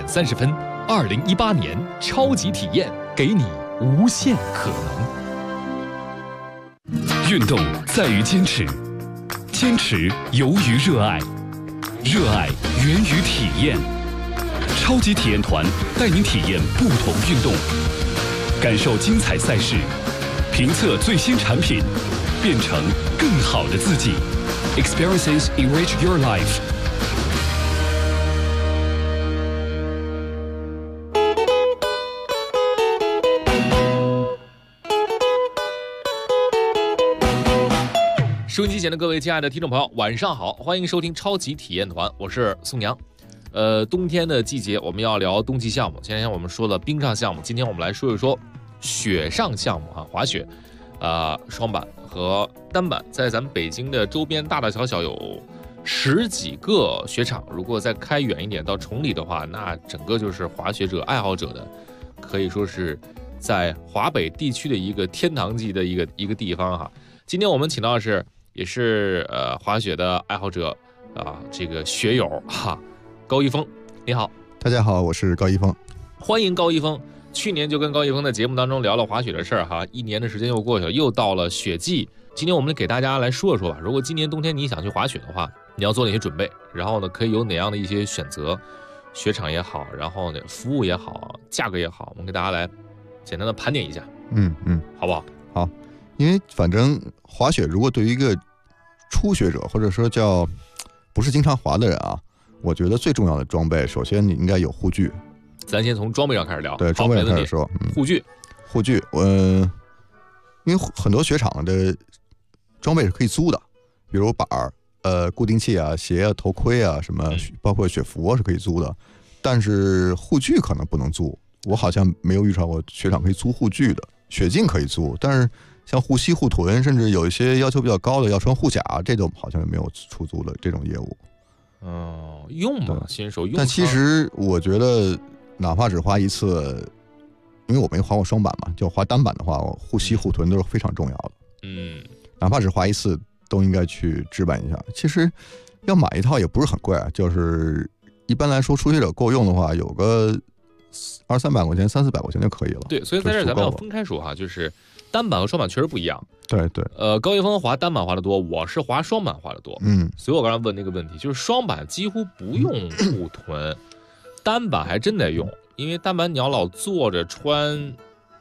30分，2018年超级体验，给你无限可能。运动在于坚持，坚持由于热爱，热爱源于体验。超级体验团带您体验不同运动，感受精彩赛事，评测最新产品，变成更好的自己。Experiences enrich your life。收音机前的各位亲爱的听众朋友，晚上好，欢迎收听超级体验团，我是宋阳。冬天的季节，我们要聊冬季项目。前天我们说了冰上项目，今天我们来说一说雪上项目啊，滑雪，双板和单板，在咱们北京的周边大大小小有10几个雪场。如果再开远一点到崇礼的话，那整个就是滑雪者、爱好者的，可以说是在华北地区的一个天堂级的一个地方哈。今天我们请到的是，也是滑雪的爱好者啊，这个雪友哈。高一峰，你好。 大家好，我是高一峰。 欢迎高一峰。去年就跟高一峰在节目当中聊了滑雪的事儿哈，一年的时间又过去了，又到了雪季。今天我们给大家来说一说吧，如果今年冬天你想去滑雪的话，你要做哪些准备？然后呢，可以有哪样的一些选择？雪场也好，然后呢，服务也好，价格也好，我们给大家来简单的盘点一下。好不好？ 好，因为反正滑雪如果对于一个初学者或者说叫不是经常滑的人啊，我觉得最重要的装备，首先你应该有护具。 咱先从装备上开始聊。 对，装备上开始说。 护具， 因为很多雪场的装备是可以租的，比如板儿、固定器啊、鞋啊、头盔啊什么，包括雪服是可以租的。但是护具可能不能租，我好像没有遇上过雪场可以租护具的。雪镜可以租，但是像护膝、护臀，甚至有一些要求比较高的要穿护甲，这种好像没有出租的这种业务。 用嘛，新手用。 但其实我觉得，哪怕只滑一次，因为我没滑过双板嘛，就滑单板的话，护膝、护臀都是非常重要的。哪怕只滑一次，都应该去置办一下。其实要买一套也不是很贵啊，就是一般来说，初学者够用的话，有个200-300块钱、300-400块钱就可以了。 对，所以在这儿咱们要分开说哈，就是单板和双板确实不一样。 对对。 高一峰滑单板滑得多，我是滑双板滑得多。所以我刚才问那个问题，就是双板几乎不用护臀，单板还真得用，因为单板你要老坐着穿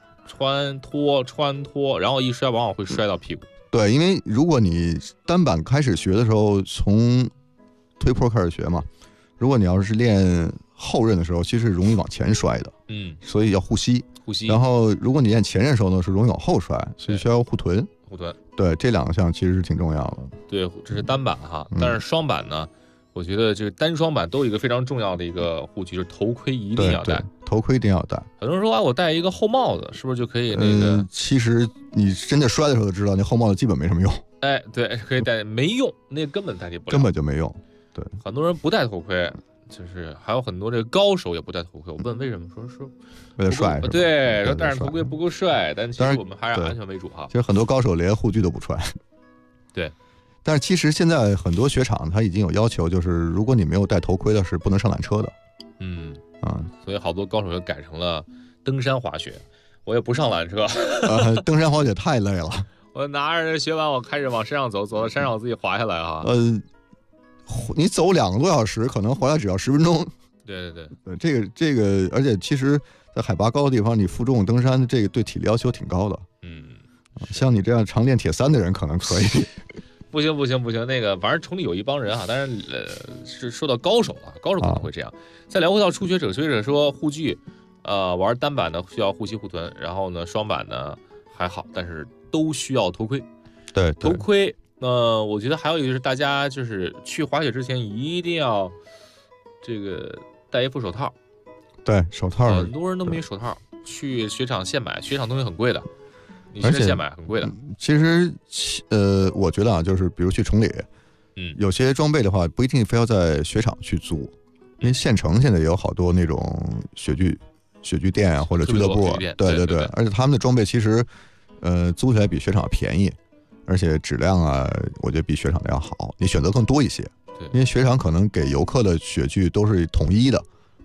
脱，然后一摔往往会摔到屁股。 对，因为如果你单板开始学的时候，从推坡开始学嘛，如果你要是练后刃的时候，其实是容易往前摔的。所以要护膝。然后如果你练前刃的时候呢，是容易往后摔，所以需要护臀。对，这两项其实是挺重要的。 对，这是单板哈。但是双板呢，我觉得这个单双板都有一个非常重要的一个护具，就是头盔一定要戴。 对，头盔一定要戴。 很多人说我戴一个厚帽子是不是就可以那个？ 其实你真的摔的时候就知道，那厚帽子基本没什么用。 对，可以戴，没用，那根本代替不了， 根本就没用。对， 很多人不戴头盔。就是还有很多这个高手也不戴头盔，我问为什么，说为了帅， 对，说戴上头盔不够帅，但其实我们还是安全为主哈。 其实很多高手连护具都不穿。 对， 但是其实现在很多雪场它已经有要求，就是如果你没有戴头盔的，是不能上缆车的。 所以好多高手就改成了登山滑雪，我也不上缆车。 登山滑雪太累了， 我拿着雪板，我开始往山上走到山上我自己滑下来哈。 你走2个多小时，可能回来只要10分钟。 对， 这个，而且其实，在海拔高的地方，你负重登山，这个对体力要求挺高的。像你这样常练铁三的人，可能可以。 不行，那个反正崇礼有一帮人哈，当然是说到高手了，高手可能会这样。再聊回到初学者说护具，玩单板的需要护膝护臀，然后呢双板呢还好，但是都需要头盔。 对， 头盔。我觉得还有一个就是大家就是去滑雪之前一定要这个戴一副手套。 对，手套很多人都没手套，去雪场现买，雪场东西很贵的，你去现买很贵的。 其实我觉得啊，就是比如去崇礼，有些装备的话不一定非要在雪场去租，因为县城现在也有好多那种雪具店啊或者俱乐部。对，而且他们的装备其实租起来比雪场便宜。而且质量啊，我觉得比雪场的要好，你选择更多一些。因为雪场可能给游客的雪具都是统一的，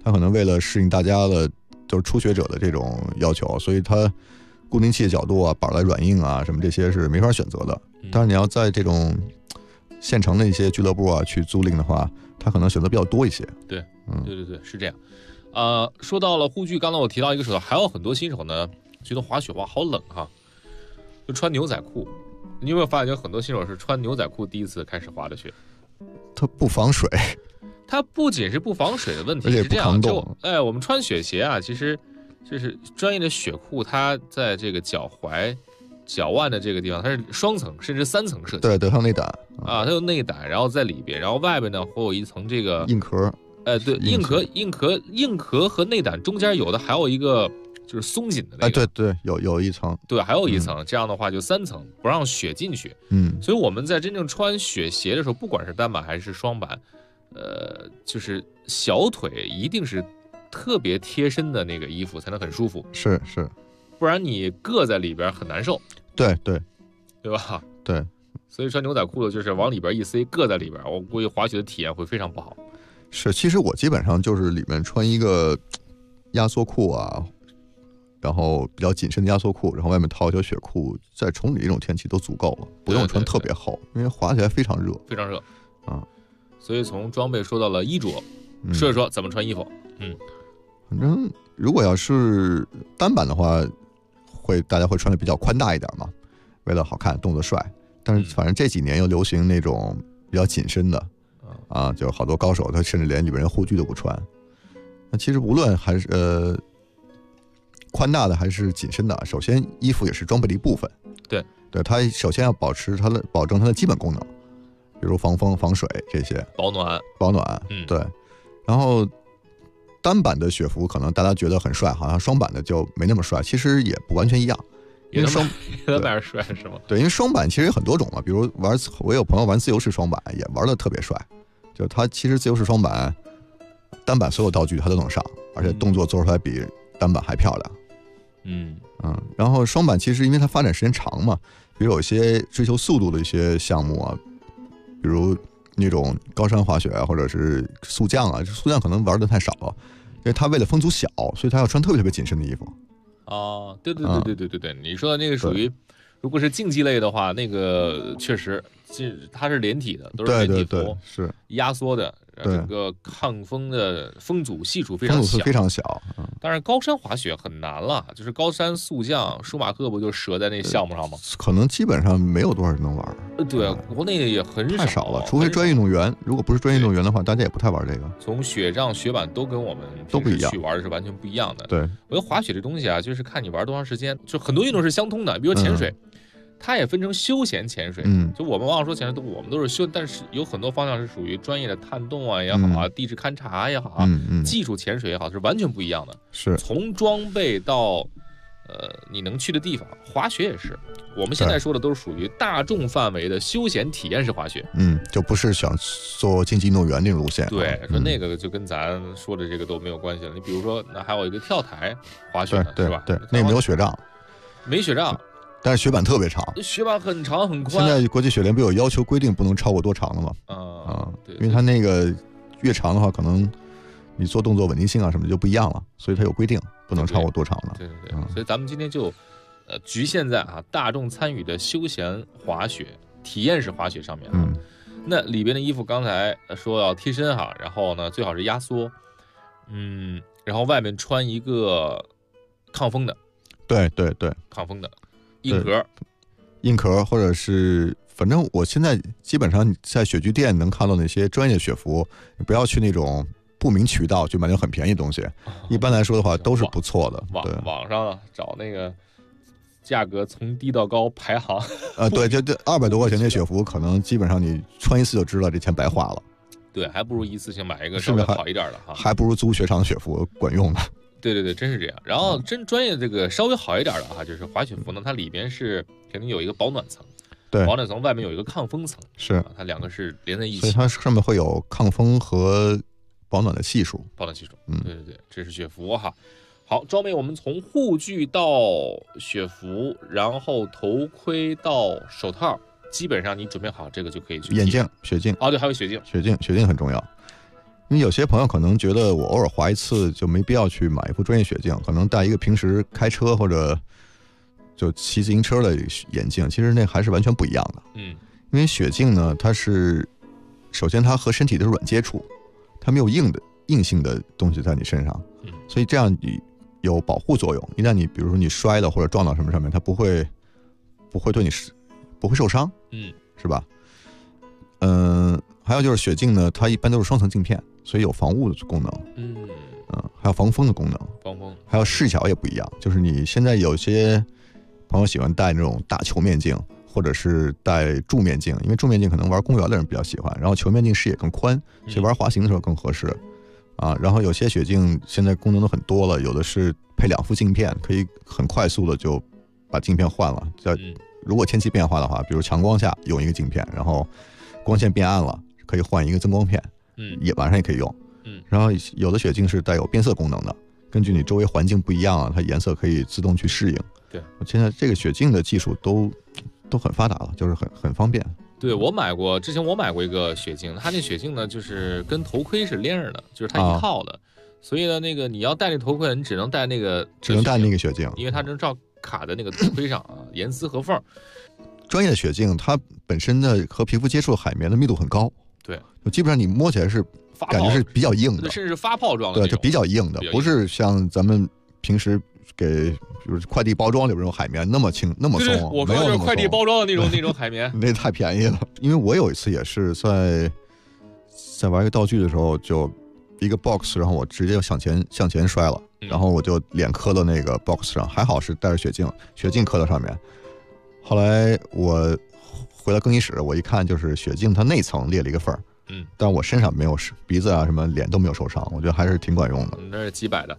它可能为了适应大家的就是初学者的这种要求，所以它固定器的角度啊、板的软硬啊什么这些是没法选择的。但是你要在这种现成的一些俱乐部啊去租赁的话，它可能选择比较多一些。 对，对，是这样。说到了护具，刚才我提到一个手套，还有很多新手呢觉得滑雪哇好冷哈，就穿牛仔裤。你有没有发现有很多新手是穿牛仔裤第一次开始滑的雪？ 它不防水， 它不仅是不防水的问题， 而且是这样，我们穿雪鞋啊，其实就是专业的雪裤，它在这个脚踝、脚腕的这个地方，它是双层甚至3层设计。 对，它有内胆啊，它有内胆，然后在里边，然后外边呢会有一层这个硬壳。 对，硬壳和内胆中间有的还有一个就是松紧的那个。 对，有一层。 对，还有一层，这样的话就3层，不让雪进去。所以我们在真正穿雪鞋的时候，不管是单板还是双板，就是小腿一定是特别贴身的那个衣服才能很舒服。 是， 不然你硌在里边很难受。 对吧？ 对。 所以穿牛仔裤的就是往里边一塞，硌在里边，我估计滑雪的体验会非常不好。 是，其实我基本上就是里面穿一个压缩裤啊，然后比较紧身的压缩裤，然后外面套一条雪裤，在崇礼这种天气都足够了，不用穿特别厚，因为滑起来非常热， 非常热啊。 所以从装备说到了衣着，说一说怎么穿衣服。 反正如果要是单板的话，大家会穿的比较宽大一点嘛，为了好看，动作帅。但是反正这几年又流行那种比较紧身的。就好多高手他甚至连里边人护具都不穿。那其实无论还是宽大的还是紧身的，首先衣服也是装备的一部分。对，它首先要保证它的基本功能，比如防风防水这些，保暖。对。然后单板的雪服可能大家觉得很帅，好像双板的就没那么帅，其实也不完全一样。因为也蛮帅是吗？ 对，因为双板其实有很多种嘛，比如我有朋友玩自由式双板也玩的特别帅。就它其实自由式双板单板所有道具它都能上，而且动作做出来比单板还漂亮。然后双板其实因为它发展时间长嘛，比如有一些追求速度的一些项目啊，比如那种高山滑雪啊，或者是速降啊，速降可能玩的太少了，因为它为了风阻小，所以它要穿特别紧身的衣服。 对，你说的那个属于，如果是竞技类的话，那个确实它是连体的，都是连体服， 是压缩的，整个抗风的风阻系数非常小。当然高山滑雪很难了，就是高山速降，舒马赫不就折在那项目上吗？ 可能基本上没有多少人能玩。 对，国内也很少， 太少了，除非专业运动员。如果不是专业运动员的话，大家也不太玩这个。 从雪杖、雪板都跟我们都不一样， 去玩的是完全不一样的。 对， 我觉得滑雪这东西啊，就是看你玩多长时间，就很多运动是相通的，比如潜水。它也分成休闲潜水，就我们往往说潜水我们都是休，但是有很多方向是属于专业的探洞啊也好啊，地质勘察也好啊，技术潜水也好，是完全不一样的。 是从装备到你能去的地方，滑雪也是。我们现在说的都是属于大众范围的休闲体验式滑雪， 就不是想做竞技运动员那种路线。 对，说那个就跟咱说的这个都没有关系了。你比如说，那还有一个跳台滑雪，是吧？ 对，那没有雪杖， 没雪杖。 但是雪板特别长， 雪板很长很宽。 现在国际雪联不有要求规定不能超过多长了吗？ 对， 因为它那个越长的话，可能你做动作稳定性啊什么的就不一样了，所以它有规定不能超过多长了。 对，所以咱们今天就局限在大众参与的休闲滑雪、体验式滑雪上面那里边的衣服刚才说要贴身然后呢最好是压缩，然后外面穿一个抗风的。 对， 抗风的。 硬壳，或者是反正我现在基本上在雪具店能看到那些专业雪服，你不要去那种不明渠道去买那种很便宜的东西。一般来说的话都是不错的。 网上找那个价格从低到高排行。 对，就200多块钱的雪服，可能基本上你穿一次就知道这钱白花了。 对，还不如一次性买一个稍微好一点的还不如租雪场雪服管用的。 对，真是这样。然后真专业这个稍微好一点的就是滑雪服呢，它里边是肯定有一个保暖层， 对， 保暖层外面有一个抗风层， 是它两个是连在一起， 所以它上面会有抗风和保暖的系数。 对，这是雪服好，装备我们从护具到雪服，然后头盔到手套，基本上你准备好这个就可以去。 眼镜、雪镜对，还有雪镜。 雪镜很重要。 因为有些朋友可能觉得我偶尔滑一次就没必要去买一副专业雪镜，可能戴一个平时开车或者就骑自行车的眼镜，其实那还是完全不一样的。因为雪镜呢，它是首先它和身体的软接触，它没有硬性的东西在你身上，所以这样你有保护作用。一旦你比如说你摔了或者撞到什么上面，它不会对你不会受伤，是吧？还有就是雪镜呢，它一般都是双层镜片，所以有防雾的功能，还有防风的功能，还有视角也不一样。就是你现在有些朋友喜欢戴那种大球面镜，或者是戴柱面镜，因为柱面镜可能玩公园的人比较喜欢，然后球面镜视野更宽，所以玩滑行的时候更合适啊。然后有些雪镜现在功能都很多了，有的是配2副镜片，可以很快速的就把镜片换了。如果天气变化的话，比如强光下用一个镜片，然后光线变暗了可以换一个增光片，晚上也可以用。然后有的雪镜是带有变色功能的，根据你周围环境不一样啊，它颜色可以自动去适应。 对， 现在这个雪镜的技术都很发达了，就是很方便。 对，之前我买过一个雪镜，它那雪镜呢就是跟头盔是连着的，就是它一套的，所以呢那个你要戴那头盔，你只能戴那个雪镜， 因为它能照卡在那个头盔上啊，严丝合缝。 专业的雪镜它本身的和皮肤接触的海绵的密度很高， 对， 就基本上你摸起来是感觉是比较硬的， 甚至是发泡状的， 对，就比较硬的，不是像咱们平时给就是快递包装里边那种海绵那么轻那么松。 对，我说就是快递包装的那种海绵， 那太便宜了。因为我有一次也是在玩一个道具的时候，就一个 box， 然后我直接向前摔了，然后我就脸磕到那个 box 上，还好是带着雪镜磕到上面。后来我回到更衣室，我一看就是雪镜它内层裂了一个缝，但我身上没有，鼻子啊什么脸都没有受伤，我觉得还是挺管用的。 那是几百的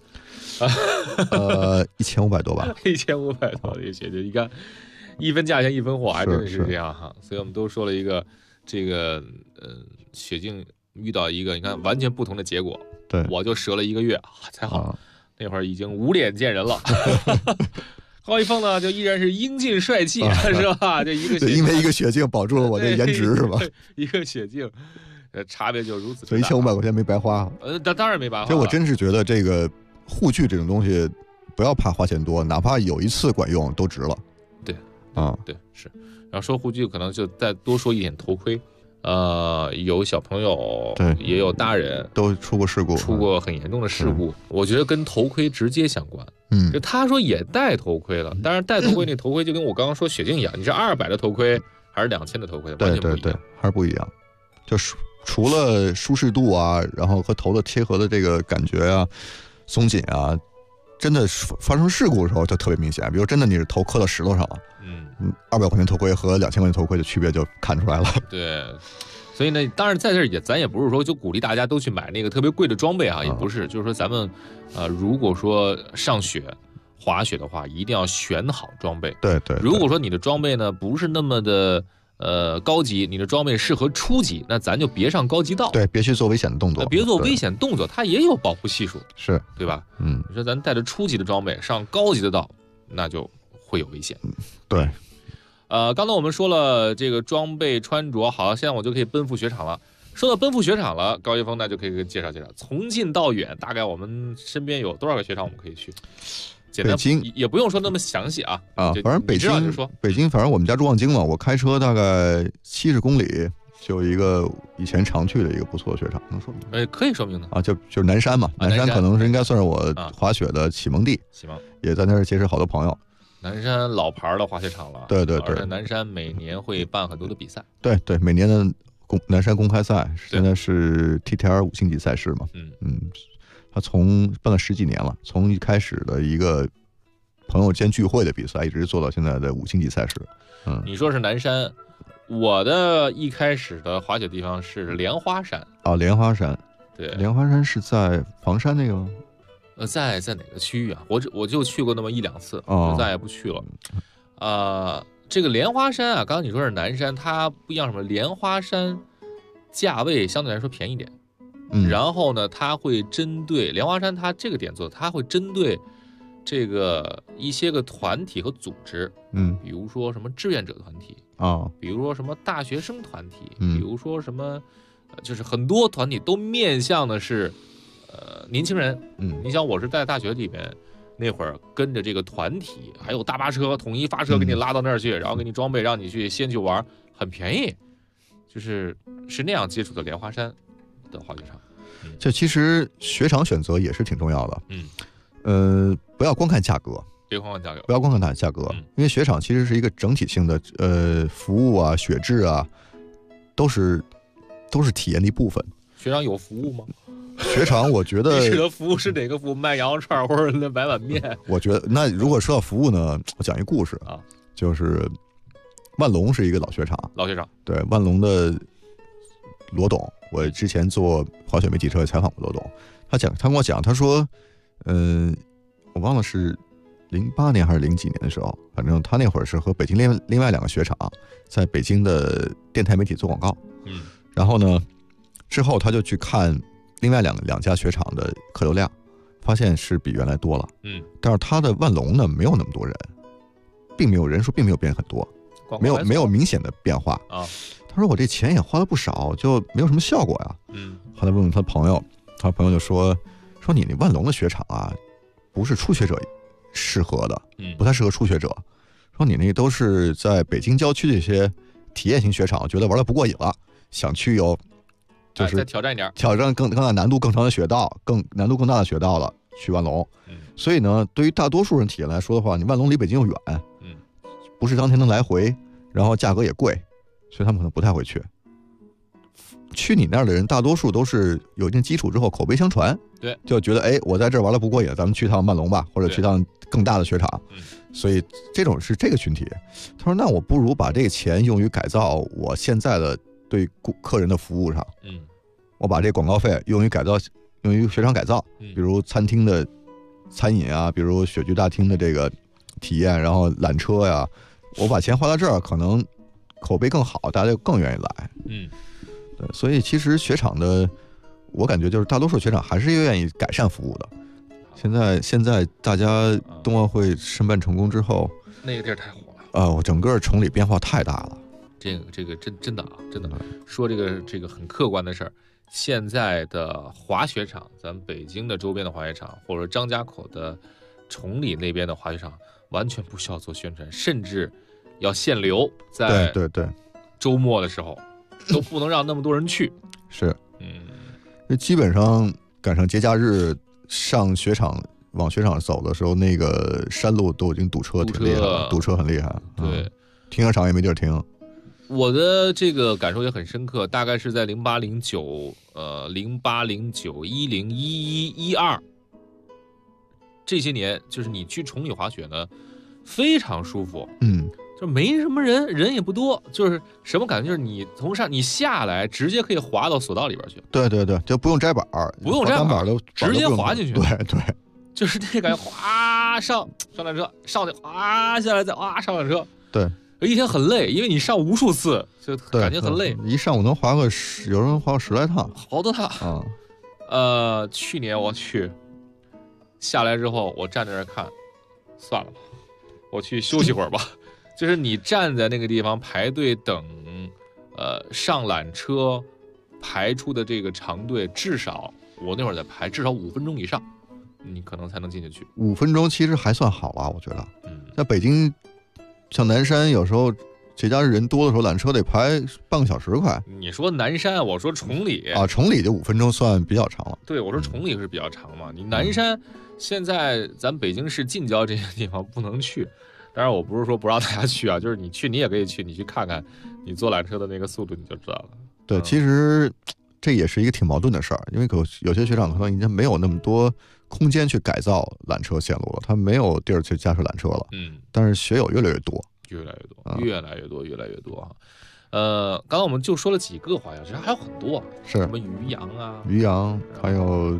，1500多吧 ，1500多的雪镜，你看一分价钱一分货，还真的是这样哈。所以我们都说了一个这个雪镜遇到一个你看完全不同的结果。 对， 我就折了1个月才好，那会儿已经无脸见人了。高一峰呢，就依然是英俊帅气，是吧？这一个因为一个雪镜保住了我这颜值，是吧？ 一个雪镜，差别就如此。 所以1500块钱没白花。 当然没白花。 所以我真是觉得这个护具这种东西，不要怕花钱多，哪怕有一次管用都值了。 对， 对是。然后说护具，可能就再多说一点头盔。有小朋友， 对， 也有大人都出过事故， 出过很严重的事故。我觉得跟头盔直接相关。就他说也戴头盔了，但是戴头盔那头盔就跟我刚刚说雪镜一样，你是200的头盔还是2000的头盔，完全不一样。 对，还是不一样。就是除了舒适度啊，然后和头的贴合的这个感觉啊、松紧啊，真的发生事故的时候就特别明显。比如真的你是头磕到石头上了，200块钱头盔和2000块钱头盔的区别就看出来了。 对。所以呢，当然在这儿咱也不是说就鼓励大家都去买那个特别贵的装备啊，也不是，就是说咱们，如果说上雪、滑雪的话，一定要选好装备。 对。 如果说你的装备呢不是那么的高级，你的装备适合初级，那咱就别上高级道。 对，别去做危险的动作。 别做危险动作，它也有保护系数， 是对吧？你说咱带着初级的装备上高级的道，那就会有危险。 对。 刚才我们说了这个装备穿着，好，现在我就可以奔赴雪场了。说到奔赴雪场了，高一峰那就可以给介绍介绍，从近到远，大概我们身边有多少个雪场我们可以去？简单，也不用说那么详细啊。 反正北京，反正我们家住望京嘛，我开车大概70公里就有一个以前常去的一个不错的雪场，能说明？ 可以说明的啊， 就是南山嘛，南山可能是应该算是我滑雪的启蒙地，也在那儿结识好多朋友。 南山老牌的滑雪场了， 对。 而且南山每年会办很多的比赛， 对，每年的南山公开赛现在是 TTR 5星级赛事嘛，他办了10几年了，从一开始的一个朋友间聚会的比赛，一直做到现在的5星级赛事。 你说是南山，我的一开始的滑雪地方是莲花山。 莲花山， 对， 莲花山是在房山那个吗？ 在哪个区域啊？我就去过那么1、2次，就再也不去了。这个莲花山啊，刚刚你说是南山，它不一样，什么？莲花山价位相对来说便宜点，然后呢，它会针对莲花山，它这个点做，它会针对这个一些个团体和组织，比如说什么志愿者团体比如说什么大学生团体，比如说什么就是很多团体都面向的是年轻人。你想我是在大学里面那会儿跟着这个团体，还有大巴车统一发车给你拉到那儿去，然后给你装备，让你先去玩，很便宜，是那样接触的莲花山的滑雪场。 这其实雪场选择也是挺重要的。不要光看价格。不要光看它的价格，因为雪场其实是一个整体性的，服务啊、雪质啊，都是体验的一部分。 雪场有服务吗？ 雪场我觉得你指的服务是哪个服务？卖羊肉串或者买碗面？ 我觉得那如果说到服务呢，我讲一个故事啊，就是万隆是一个老雪场，对，万隆的罗董，我之前做滑雪媒体车采访过罗董，他跟我讲，他说，我忘了是08年还是0几年的时候，反正他那会儿是和北京另外2个雪场在北京的电台媒体做广告，然后呢，之后他就去看另外两家雪场的客流量，发现是比原来多了，但是他的万隆呢没有那么多人，人数并没有变很多，没有明显的变化啊。他说我这钱也花了不少，就没有什么效果呀。后来问问他朋友，他朋友就说你那万隆的雪场啊，不是初学者适合的，不太适合初学者。说你那都是在北京郊区这些体验型雪场，觉得玩的不过瘾了，想去有就是再挑战一点， 挑战更大难度更长的雪道，难度更大的雪道了，去万隆。所以呢，对于大多数人体验来说的话，你万隆离北京又远，不是当天能来回，然后价格也贵，所以他们可能不太会去。去你那儿的人大多数都是有一定基础之后口碑相传， 对， 就觉得我在这儿玩的不过瘾，咱们去趟万隆吧，或者去趟更大的雪场。所以这种是这个群体。他说那我不如把这个钱用于改造我现在的对客人的服务上，我把这广告费用于雪场改造，比如餐厅的餐饮啊，比如雪具大厅的这个体验，然后缆车呀，我把钱花到这儿，可能口碑更好，大家就更愿意来。对，所以其实雪场的，我感觉就是大多数雪场还是愿意改善服务的。现在大家冬奥会申办成功之后， 那个地儿太火了我整个崇礼变化太大了。 这个真的说这个很客观的事儿。现在的滑雪场，咱们北京的周边的滑雪场，或者张家口的崇礼那边的滑雪场，完全不需要做宣传，甚至要限流，在周末的时候都不能让那么多人去。 是，基本上赶上节假日往雪场走的时候，那个山路都已经堵车挺厉害了，堵车很厉害。 对， 停车场也没地儿停。 我的这个感受也很深刻，大概是在08、09、08、09、10、11、12这些年，就是你去崇礼滑雪呢，非常舒服，就没什么人也不多，就是什么感觉，就是你你下来直接可以滑到索道里边去。 对，就不用摘板， 不用摘板都直接滑进去。 对， 就是那感觉，哗上缆车，上去哗下来，再哗上缆车。 对。 一天很累，因为你上无数次，就感觉很累。 一上午能滑个有人滑个10来趟， 好多趟啊。去年我去下来之后，我站在那儿看，算了吧，我去休息会儿吧。就是你站在那个地方排队等，上缆车排出的这个长队，至少我那会儿在排，至少5分钟以上，你可能才能进得去。 5分钟其实还算好了，我觉得。在北京。像南山有时候节假日人多的时候，缆车得排半个小时快。 你说南山，我说崇礼啊，崇礼就5分钟算比较长了。 对，我说崇礼是比较长嘛。你南山现在咱北京市近郊这些地方不能去，当然我不是说不让大家去啊，就是你去你也可以去，你去看看，你坐缆车的那个速度你就知道了。 对，其实这也是一个挺矛盾的事儿，因为有些雪场可能已经没有那么多空间去改造缆车线路了，它没有地儿去架设缆车了。但是雪友越来越多。刚刚我们就说了几个滑雪，其实还有很多， 是什么渔阳啊， 还有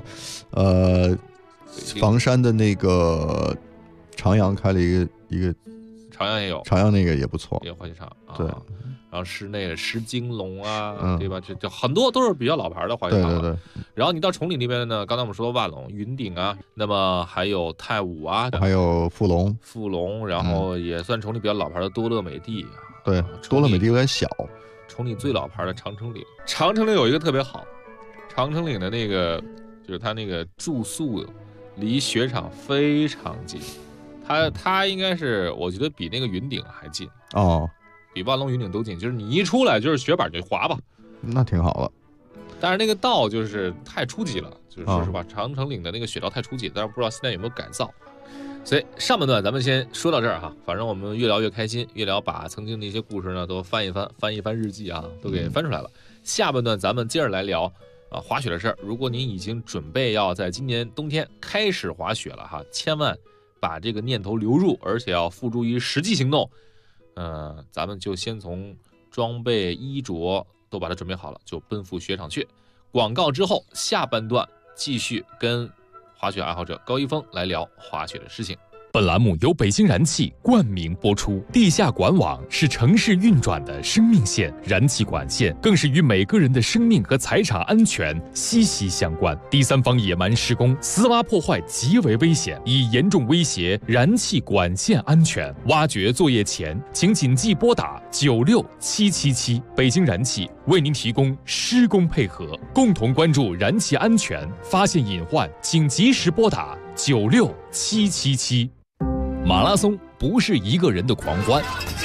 房山的那个长阳开了一个， 长阳也有， 长阳那个也不错， 也有滑雪场。 对， 然后室内的狮金龙啊，对吧？这很多都是比较老牌的滑雪场。 对。 然后你到崇礼那边呢，刚才我们说万隆、云顶啊，那么还有太武啊， 还有富隆， 然后也算崇礼比较老牌的多乐美地。 对，多乐美地有点小。 崇礼最老牌的长城岭。长城岭有一个特别好，长城岭的那个就是它那个住宿离雪场非常近，它应该是我觉得比那个云顶还近哦， 比万隆云顶都近，就是你一出来就是雪板就滑吧， 那挺好了。 但是那个道就是太初级了，就是说实话，长城岭的那个雪道太初级，但是不知道现在有没有改造。所以上半段咱们先说到这儿哈，反正我们越聊越开心，越聊把曾经的一些故事呢都翻一翻日记啊，都给翻出来了。下半段咱们接着来聊滑雪的事儿。如果您已经准备要在今年冬天开始滑雪了哈，千万把这个念头留入，而且要付诸于实际行动。咱们就先从装备衣着都把它准备好了，就奔赴雪场去。广告之后，下半段继续跟滑雪爱好者高一峰来聊滑雪的事情。 本栏目由北京燃气冠名播出。地下管网是城市运转的生命线，燃气管线更是与每个人的生命和财产安全息息相关。第三方野蛮施工、私挖破坏极为危险，已严重威胁燃气管线安全。挖掘作业前，请谨记拨打96777。北京燃气为您提供施工配合，共同关注燃气安全，发现隐患请及时拨打96777。马拉松不是一个人的狂欢，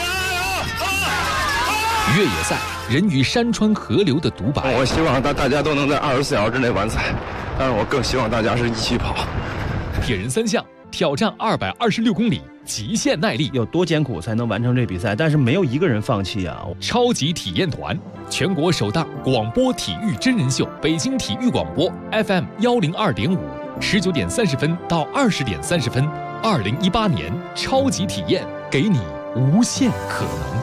越野赛人与山川河流的独白。 我希望大家都能在24小时之内完赛，但是我更希望大家是一起跑。 铁人三项挑战226公里，极限耐力， 有多艰苦才能完成这比赛？但是没有一个人放弃啊！ 超级体验团，全国首档广播体育真人秀，北京体育广播 FM 102.5，19点30分到20点30分。2018年超级体验，给你无限可能。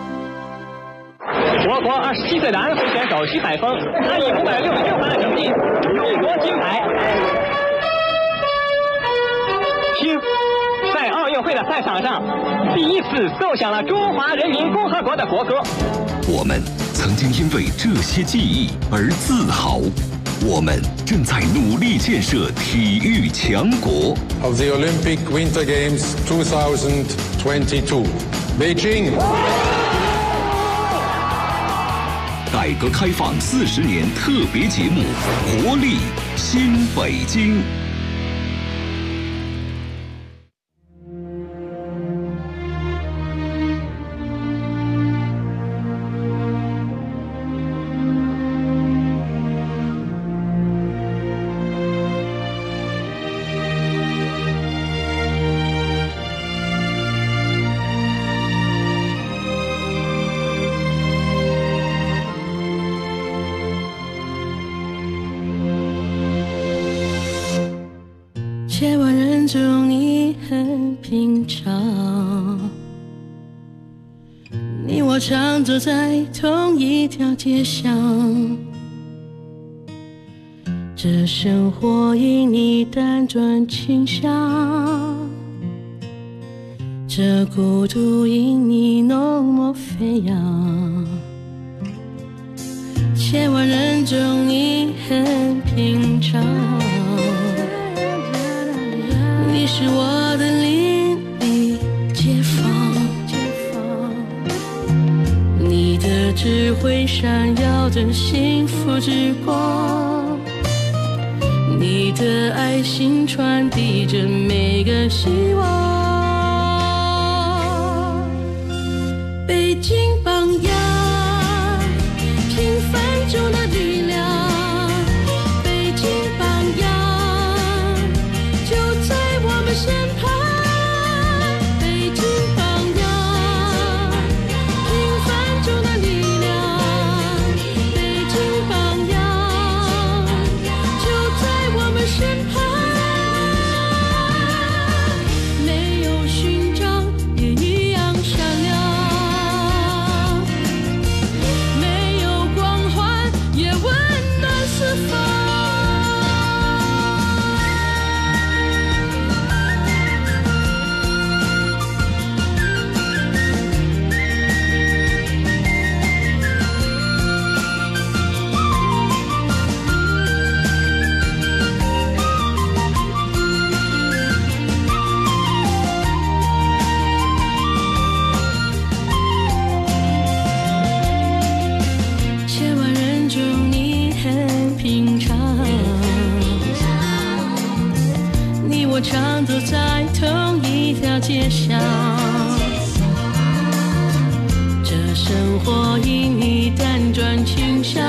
我国27岁的安徽选手徐海峰，他以566分的成绩勇夺金牌。听，在奥运会的赛场上，第一次奏响了中华人民共和国的国歌。 我们曾经因为这些记忆而自豪。我们正在努力建设体育强国。 Of the Olympic Winter Games 2022, Beijing. 改革开放40年特别节目《活力新北京》。 千万人中你很平常，你我常走在同一条街上，这生活因你单转倾向，这孤独因你浓墨飞扬。千万人中你很平常，你是我的邻里街坊，你的智慧闪耀着幸福之光，你的爱心传递着每个希望。北京榜样，平凡中的力量，北京榜样就在我们身旁。北京榜样，平凡中的力量，北京榜样就在我们身旁。每常走在同一条街上，这生活因你辗转倾向，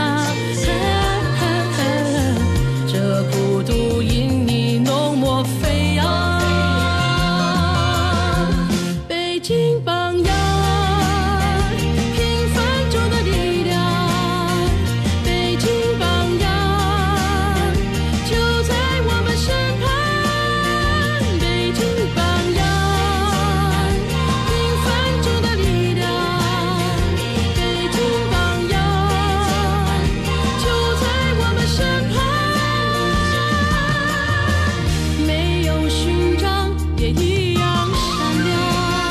这孤独因你浓墨飞扬。北京榜样，平凡中的力量。北京榜样，就在我们身旁。北京榜样，平凡中的力量。北京榜样，就在我们身旁。没有勋章也一样闪亮，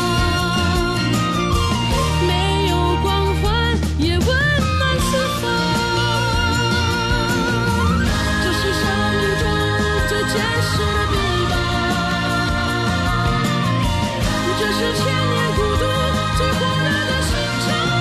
没有光环也温暖四方。这是生命中最坚实的臂膀，这是千年孤独最火热的心肠。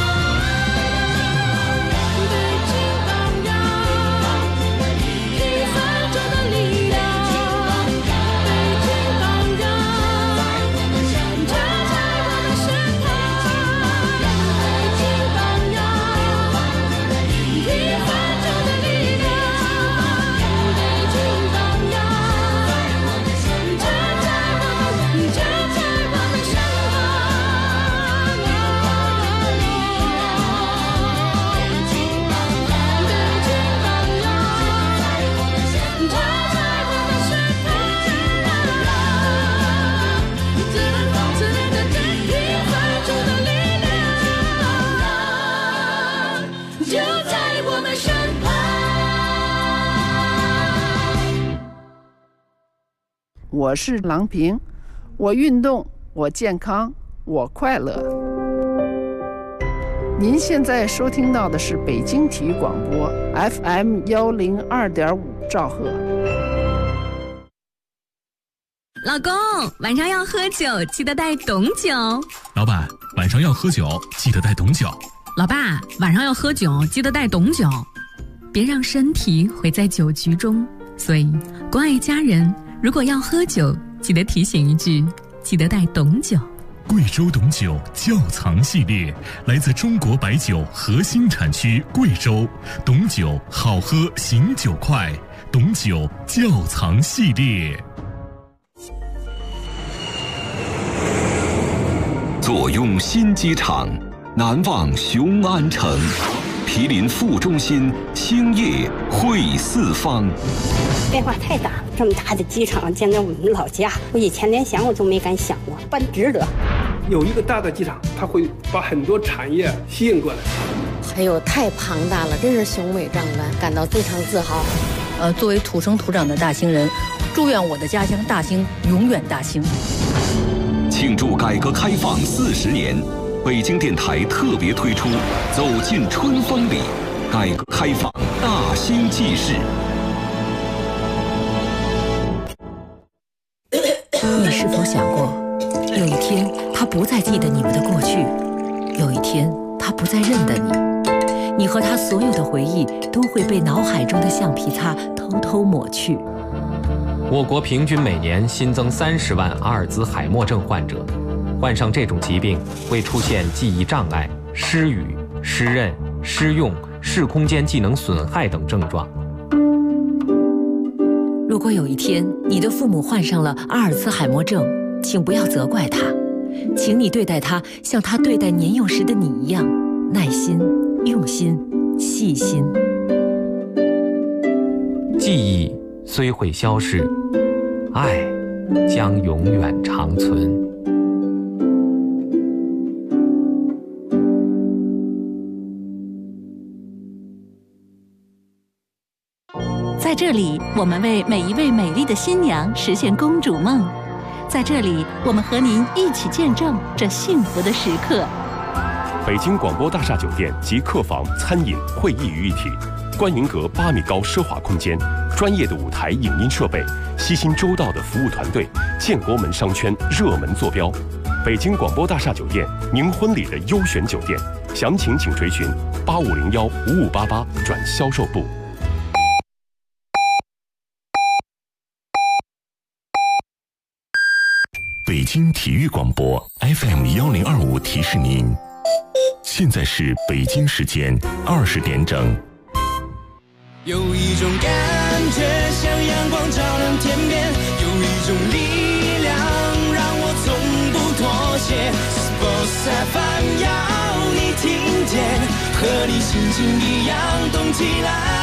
北京榜样，平凡中的力量。北京榜样，就在我们身旁。北京榜样，平凡中的力量。北京榜样，就在我们身我是郎平，我运动，我健康，我快乐。您现在收听到的是北京体育广播 FM 102.5兆赫。 老公，晚上要喝酒，记得带董酒。 老板，晚上要喝酒，记得带董酒。 老爸，晚上要喝酒，记得带董酒。别让身体毁在酒局中。所以，关爱家人，如果要喝酒，记得提醒一句，记得带董酒。 贵州董酒窖藏系列，来自中国白酒核心产区贵州，董酒好喝醒酒快，董酒窖藏系列。 坐拥新机场，难忘雄安城，毗邻副中心，兴业汇四方。 变化太大了，这么大的机场建在我们老家，我以前连想我都没敢想过，办值得。 有一个大的机场，它会把很多产业吸引过来。 还有太庞大了，真是雄伟壮观，感到非常自豪。 作为土生土长的大兴人，祝愿我的家乡大兴永远大兴。 庆祝改革开放40年，北京电台特别推出《走进春风里》，改革开放大兴纪事。 你是否想过，有一天他不再记得你们的过去，有一天他不再认得你，你和他所有的回忆都会被脑海中的橡皮擦偷偷抹去。 我国平均每年新增30万阿尔兹海默症患者，患上这种疾病会出现记忆障碍、失语、失认、失用、视空间技能损害等症状。 如果有一天你的父母患上了阿尔兹海默症，请不要责怪他，请你对待他像他对待年幼时的你一样，耐心、用心、细心。 记忆虽会消逝，爱将永远长存。 在这里，我们为每一位美丽的新娘实现公主梦。在这里，我们和您一起见证这幸福的时刻。 北京广播大厦酒店集客房、餐饮、会议于一体，观云阁8米高奢华空间，专业的舞台影音设备，悉心周到的服务团队，建国门商圈热门坐标。北京广播大厦酒店，您婚礼的优选酒店，详情请垂询8501-5588转销售部。 北京体育广播 FM1025提示您，现在是北京时间20点整。 有一种感觉像阳光照亮天边，有一种力量让我从不妥协。Sports FM 要你听见，和你心情一样动起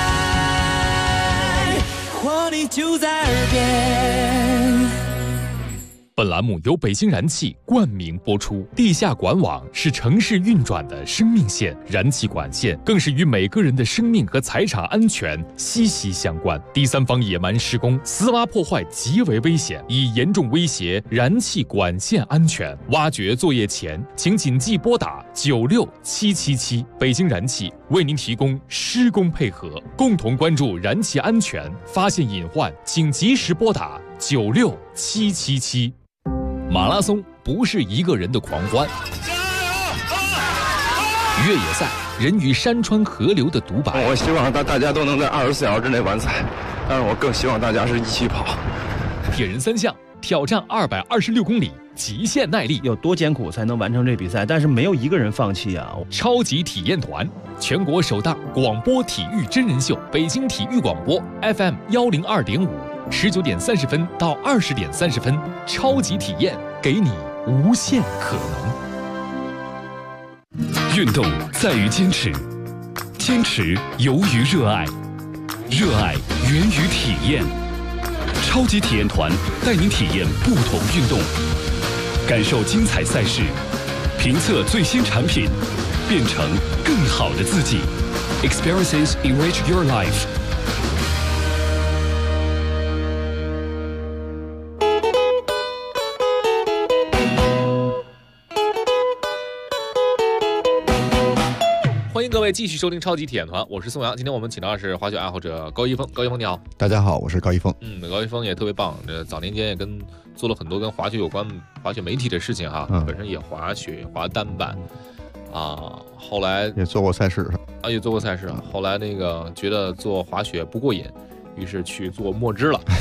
来，活力就在耳边。 本栏目由北京燃气冠名播出。地下管网是城市运转的生命线，燃气管线更是与每个人的生命和财产安全息息相关。第三方野蛮施工、私挖破坏极为危险，已严重威胁燃气管线安全。挖掘作业前，请谨记拨打96777。北京燃气为您提供施工配合，共同关注燃气安全，发现隐患，请及时拨打96777。马拉松不是一个人的狂欢，越野赛人与山川河流的独白。 我希望大家都能在24小时之内完赛，但是我更希望大家是一起跑。 铁人三项挑战226公里，极限耐力， 有多艰苦才能完成这比赛？但是没有一个人放弃啊！ 超级体验团，全国首档广播体育真人秀，北京体育广播 FM102.5，19点30分到20点30分，超级体验，给你无限可能。 运动在于坚持，坚持由于热爱，热爱源于体验。超级体验团带您体验不同运动，感受精彩赛事，评测最新产品，变成更好的自己。Experiences enrich your life。 欢迎各位继续收听超级体验团，我是宋阳。今天我们请到的是滑雪爱好者高一峰。高一峰你好。 大家好，我是高一峰。 高一峰也特别棒，早年间也做了很多跟滑雪有关、滑雪媒体的事情哈。本身也滑雪、滑单板啊，后来也做过赛事啊，也做过赛事啊。后来觉得做滑雪不过瘾，于是去做墨汁了。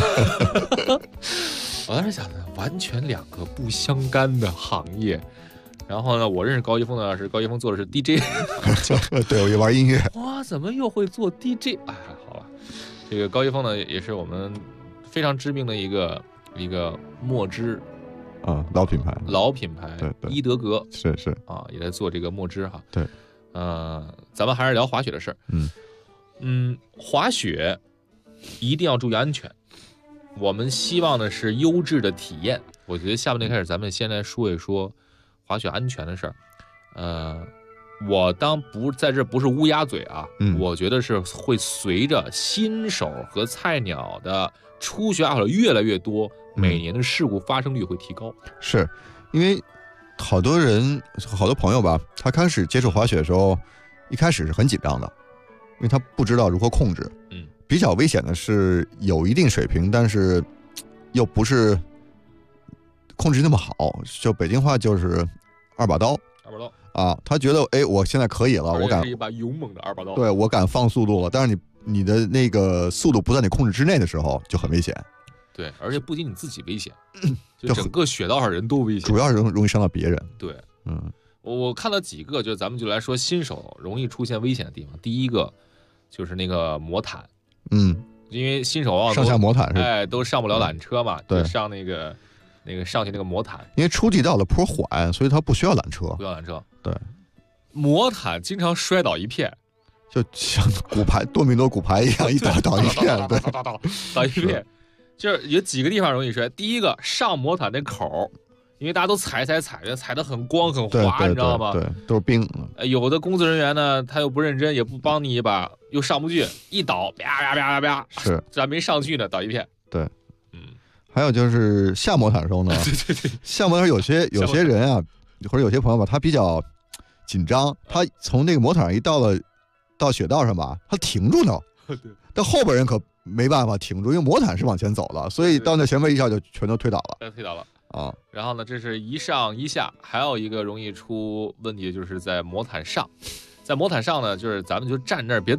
我当时想的，完全两个不相干的行业。然后呢，我认识高一峰呢，是高一峰做的是 DJ， 对，我也玩音乐。 哇，怎么又会做 DJ？ 哎，好吧，这个高一峰呢，也是我们非常知名的一个墨汁啊，老品牌，对， 伊德格是啊，也在做这个墨汁哈。 对， 咱们还是聊滑雪的事儿。滑雪一定要注意安全。我们希望的是优质的体验。我觉得下面开始，咱们先来说一说滑雪安全的事儿。我在这不是乌鸦嘴啊，我觉得是会随着新手和菜鸟的初学爱好者越来越多，每年的事故发生率会提高。 是因为好多朋友吧，他开始接触滑雪的时候，一开始是很紧张的，因为他不知道如何控制。比较危险的是有一定水平，但是又不是控制那么好，就北京话就是二把刀啊。他觉得我现在可以了，我敢， 是一把勇猛的二把刀。 对，我敢放速度了，但是你的那个速度不在你控制之内的时候，就很危险。 对，而且不仅你自己危险，就整个雪道上人都危险， 主要是容易伤到别人。 对，我看到几个，就咱们就来说新手容易出现危险的地方。第一个就是那个魔毯，因为新手上下魔毯是， 都上不了缆车嘛， 对， 就上那个上去那个魔毯， 因为初级道的坡缓，所以它不需要缆车，对， 魔毯经常摔倒一片， 就像骨牌多米诺骨牌一样，一倒一片，对， 倒一片。就是有几个地方容易摔。第一个，上魔毯那口，因为大家都踩得很光很滑，你知道吗？ 对，都是冰。 有的工作人员呢，他又不认真，也不帮你一把，又上不去，一倒，啪啪啪啪啪， 是， 这还没上去呢，倒一片。 对，还有就是下魔毯的时候呢， 对， 下魔毯有些人啊，或者有些朋友吧，他比较紧张，他从那个魔毯上一到雪道上吧，他停住呢，但后边人可没办法停住，因为魔毯是往前走的，所以到那前面一下就全都推倒了。 推倒了啊！ 然后呢，这是一上一下，还有一个容易出问题的就是在魔毯上，在魔毯上呢，就是咱们就站那儿别动，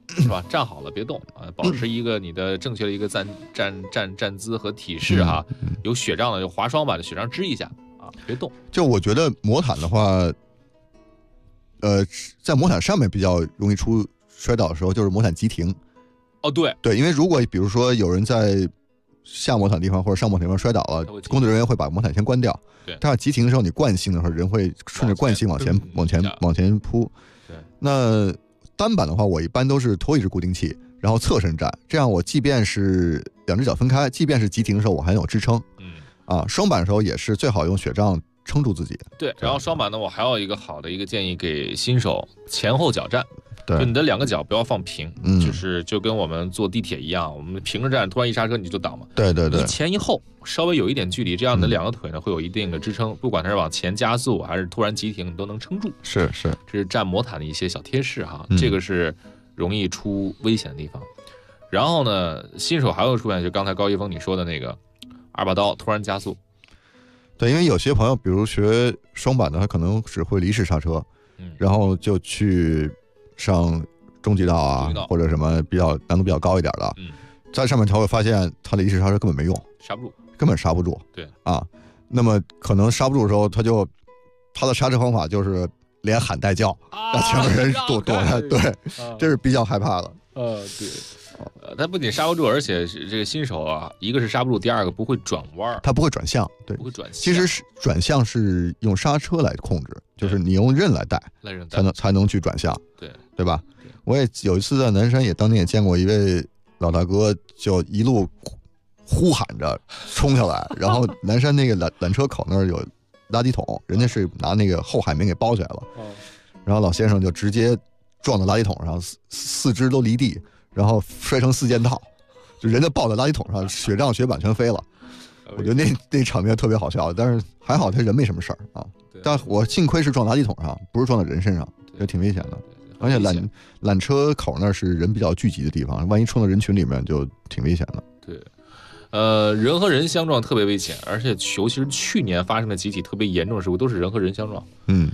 是吧？站好了别动啊，保持一个你的正确的一个站姿和体式哈。有雪杖的，有滑双板的雪杖支一下啊，别动。 就我觉得魔毯的话，在魔毯上面比较容易出摔倒的时候，就是魔毯急停。 哦，对， 因为如果比如说有人在下魔毯地方或者上魔毯地方摔倒了，工作人员会把魔毯先关掉。 对， 但是急停的时候，你惯性的时候，人会顺着惯性往前扑。 对， 那单板的话，我一般都是拖一只固定器，然后侧身站，这样我即便是两只脚分开，即便是急停的时候，我还有支撑。双板的时候也是最好用雪杖撑住自己。 对，然后双板呢，我还有一个好的一个建议给新手：前后脚站。 对， 就你的两个脚不要放平，就跟我们坐地铁一样，我们平着站，突然一刹车你就倒嘛。 对， 一前一后，稍微有一点距离，这样你的两个腿呢会有一定的支撑，不管它是往前加速还是突然急停，你都能撑住。 是， 这是站魔毯的一些小贴士哈，这个是容易出危险的地方。然后呢，新手还会出现就刚才高一峰你说的那个2把刀突然加速。 对，因为有些朋友比如学双板的，他可能只会离式刹车，然后就去上中级道啊，或者什么难度比较高一点的，在上面他会发现他的离式刹车根本没用， 刹不住， 根本刹不住。 对啊，那么可能刹不住的时候，他的刹车方法就是连喊带叫，让前面人躲开。对，这是比较害怕的。 对。他不仅刹不住，而且这个新手啊，一个是刹不住，第二个不会转弯， 他不会转向，对， 不会转向。 其实转向是用刹车来控制，就是你用刃来带，才能去转向，对吧？我也有一次在南山当年也见过一位老大哥，就一路呼喊着冲下来，然后南山那个缆车口那儿有垃圾桶，人家是拿那个厚海绵给包起来了，然后老先生就直接撞到垃圾桶上，四肢都离地。然后摔成4件套，就人家抱在垃圾桶上，雪杖雪板全飞了。我觉得那场面特别好笑，但是还好他人没什么事儿啊。但我幸亏是撞垃圾桶上，不是撞在人身上，也挺危险的。而且缆车口那是人比较聚集的地方，万一冲到人群里面就挺危险的。 对，人和人相撞特别危险，而且尤其是去年发生的几起特别严重的事故，都是人和人相撞。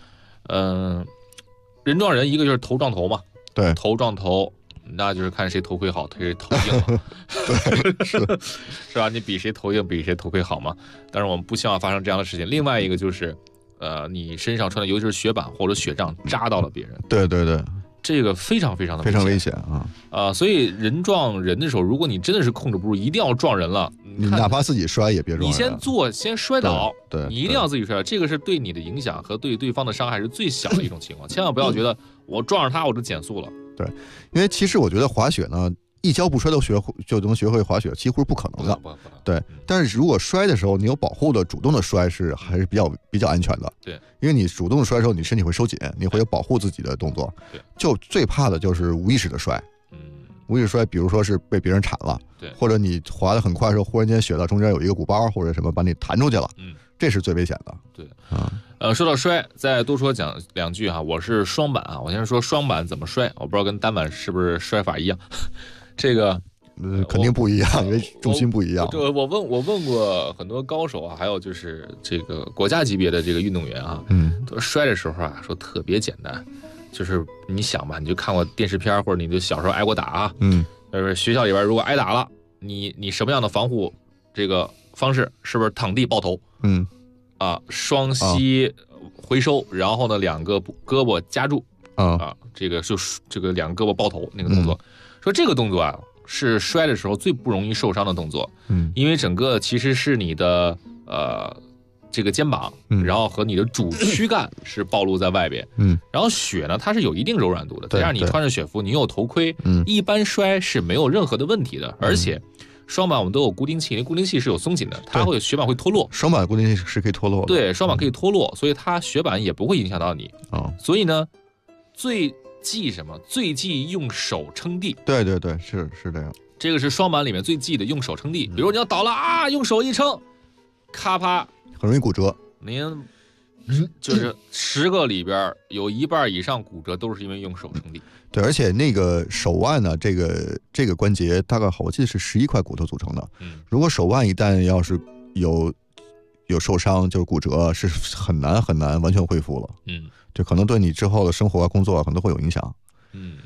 人撞人，一个就是头撞头嘛， 对， 头撞头。那就是看谁头盔好，谁头硬嘛， 对， 是吧？你比谁头硬，比谁头盔好嘛。但是我们不希望发生这样的事情。另外一个就是，你身上穿的，尤其是雪板或者雪杖扎到了别人， 对， 这个非常的非常危险啊！ 所以人撞人的时候，如果你真的是控制不住，一定要撞人了， 你哪怕自己摔也别撞人。 你先摔倒， 对， 你一定要自己摔倒，这个是对你的影响和对对方的伤害是最小的一种情况。千万不要觉得我撞上他我就减速了。 对，因为其实我觉得滑雪呢，一跤不摔就能学会滑雪，几乎是不可能的。对，但是如果摔的时候你有保护的，主动的摔还是比较安全的。 对， 因为你主动的摔的时候，你身体会收紧，你会有保护自己的动作。 对， 就最怕的就是无意识的摔。无意识摔，比如说是被别人铲了， 对， 或者你滑得很快的时候，忽然间雪道中间有一个鼓包或者什么把你弹出去了，这是最危险的。 对，说到摔，再多说讲2句哈。我是双板啊，我先说双板怎么摔，我不知道跟单板是不是摔法一样。这个肯定不一样，因为重心不一样。 我问过很多高手啊，还有就是这个国家级别的这个运动员啊，都摔的时候啊，说特别简单，就是你想吧，你就看过电视片或者你就小时候挨过打啊，学校里边如果挨打了，你什么样的防护这个方式，是不是躺地抱头？双膝回收，然后呢2个胳膊夹住这个就是这个2个胳膊抱头那个动作。说这个动作啊是摔的时候最不容易受伤的动作，因为整个其实是你的这个肩膀，然后和你的主躯干是暴露在外边，然后雪呢它是有一定柔软度的，再加上你穿着雪服，你有头盔，一般摔是没有任何的问题的，而且。双板我们都有固定器，因为固定器是有松紧的，它会雪板会脱落。 双板固定器是可以脱落的。 对，双板可以脱落，所以它雪板也不会影响到你。所以呢，最忌什么？最忌用手撑地。 对，是这样。 这个是双板里面最忌的，用手撑地。比如你要倒了啊，用手一撑，咔啪， 很容易骨折。 您就是10个里边有1半以上骨折都是因为用手撑地。 对，而且那个手腕呢，这个关节大概我记得是11块骨头组成的。如果手腕一旦要是有受伤，就是骨折，是很难完全恢复了。就可能对你之后的生活啊、工作啊，可能都会有影响。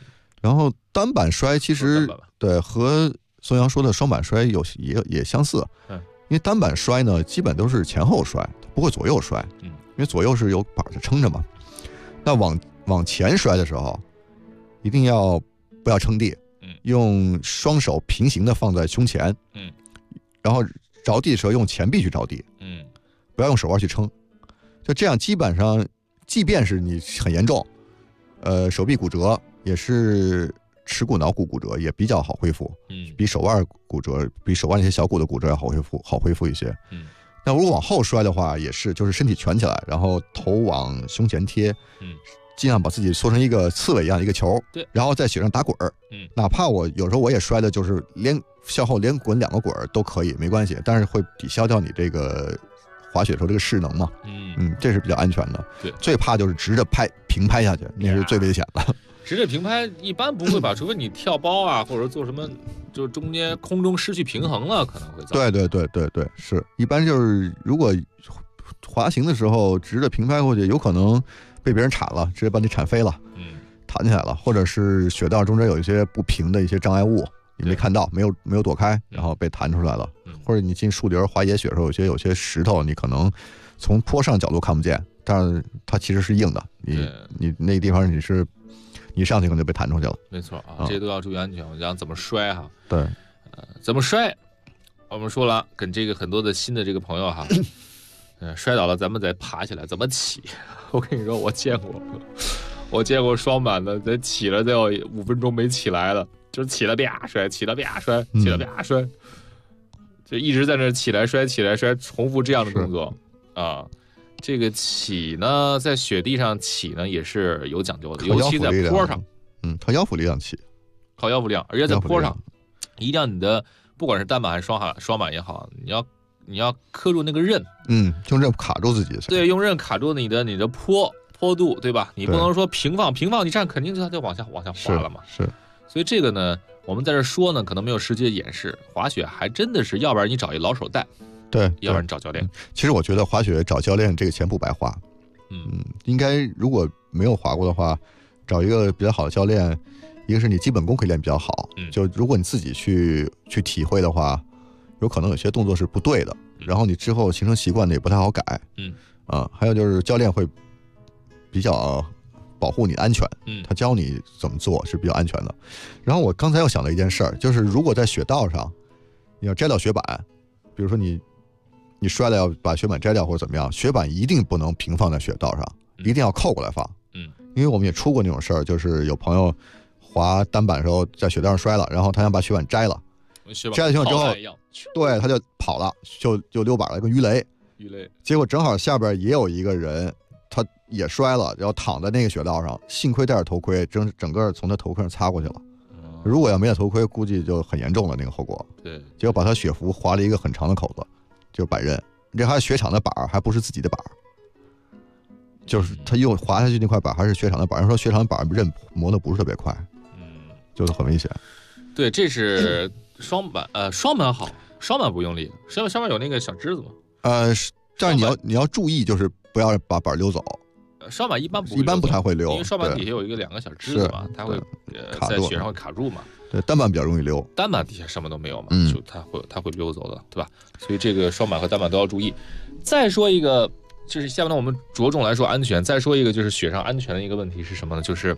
然后单板摔其实对和宋阳说的双板摔也相似，因为单板摔呢基本都是前后摔，不会左右摔，因为左右是有板子撑着嘛。那往前摔的时候，一定要不要撑地，用双手平行的放在胸前，然后着地的时候用前臂去着地，不要用手腕去撑，就这样基本上，即便是你很严重，手臂骨折也是耻骨脑骨骨折也比较好恢复，比手腕骨折比手腕那些小骨的骨折要好恢复一些，那如果往后摔的话，也是就是身体蜷起来，然后头往胸前贴，尽量把自己缩成一个刺猬一样的一个球， 对， 然后在雪上打滚儿，哪怕我有时候我也摔的就是向后连滚2个滚儿都可以，没关系，但是会抵消掉你这个滑雪的时候这个势能嘛，这是比较安全的。 对， 最怕就是直着平拍下去，那是最危险的。 直着平拍一般不会吧，除非你跳包啊，或者做什么，就中间空中失去平衡了，可能会造成。 对，是一般就是如果滑行的时候直着平拍过去，有可能被别人铲了，直接把你铲飞了，弹起来了，或者是雪道中间有一些不平的一些障碍物，你没看到，没有躲开，然后被弹出来了，或者你进树林滑野雪的时候，有些石头你可能从坡上角度看不见，但是它其实是硬的，你那个地方你上去可能就被弹出去了。 没错啊，这都要注意安全。我讲怎么摔哈， 对， 怎么摔，我们说了，跟这个很多的新的这个朋友哈，摔倒了咱们再爬起来，怎么起？我跟你说，我见过双板的，咱起了得有5分钟没起来了，就是起了啪摔，起了啪摔，起了啪摔，就一直在那起来摔，重复这样的动作啊。这个起呢，在雪地上起呢也是有讲究的，尤其在坡上， 靠腰腹力量起， 靠腰腹力量，而且在坡上，一定要你的不管是单板还是双板也好，你要磕住那个刃， 用刃卡住自己， 对，用刃卡住你的坡度，对吧？你不能说平放你这样肯定就往下滑了嘛， 是。 所以这个呢，我们在这说呢，可能没有实际的演示，滑雪还真的是，要不然你找一老手带。 对， 要不然找教练。 其实我觉得滑雪找教练这个钱不白花，应该如果没有滑过的话，找一个比较好的教练，一个是你基本功可以练比较好，就如果你自己去体会的话，有可能有些动作是不对的，然后你之后形成习惯的也不太好改，还有就是教练会比较保护你安全，他教你怎么做是比较安全的。然后我刚才又想到一件事儿，就是如果在雪道上你要摘掉雪板，比如说你摔了要把雪板摘掉或者怎么样，雪板一定不能平放在雪道上，一定要扣过来放。因为我们也出过那种事儿，就是有朋友滑单板的时候在雪道上摔了，然后他想把雪板摘了，摘了雪板之后，对，他就跑了，就溜板了，跟鱼雷。结果正好下边也有一个人，他也摔了，然后躺在那个雪道上，幸亏戴着头盔，整个从他头盔上擦过去了。如果要没戴头盔，估计就很严重了那个后果。 对， 结果把他雪服划了一个很长的口子。就是板刃，这还是雪场的板，还不是自己的板，就是他又滑下去那块板还是雪场的板。人说雪场的板刃磨得不是特别快，就是很危险。 对，这是双板，双板好，双板不用力，上面有那个小枝子嘛。 但是你要注意，就是不要把板溜走。 双板一般不太会溜， 因为双板底下有2个小枝子嘛，它会在雪上会卡住嘛。 对，单板比较容易溜， 单板底下什么都没有嘛，就它会溜走的，对吧？所以这个双板和单板都要注意。再说一个，就是下面呢我们着重来说安全。再说一个，就是雪上安全的一个问题是什么呢？就是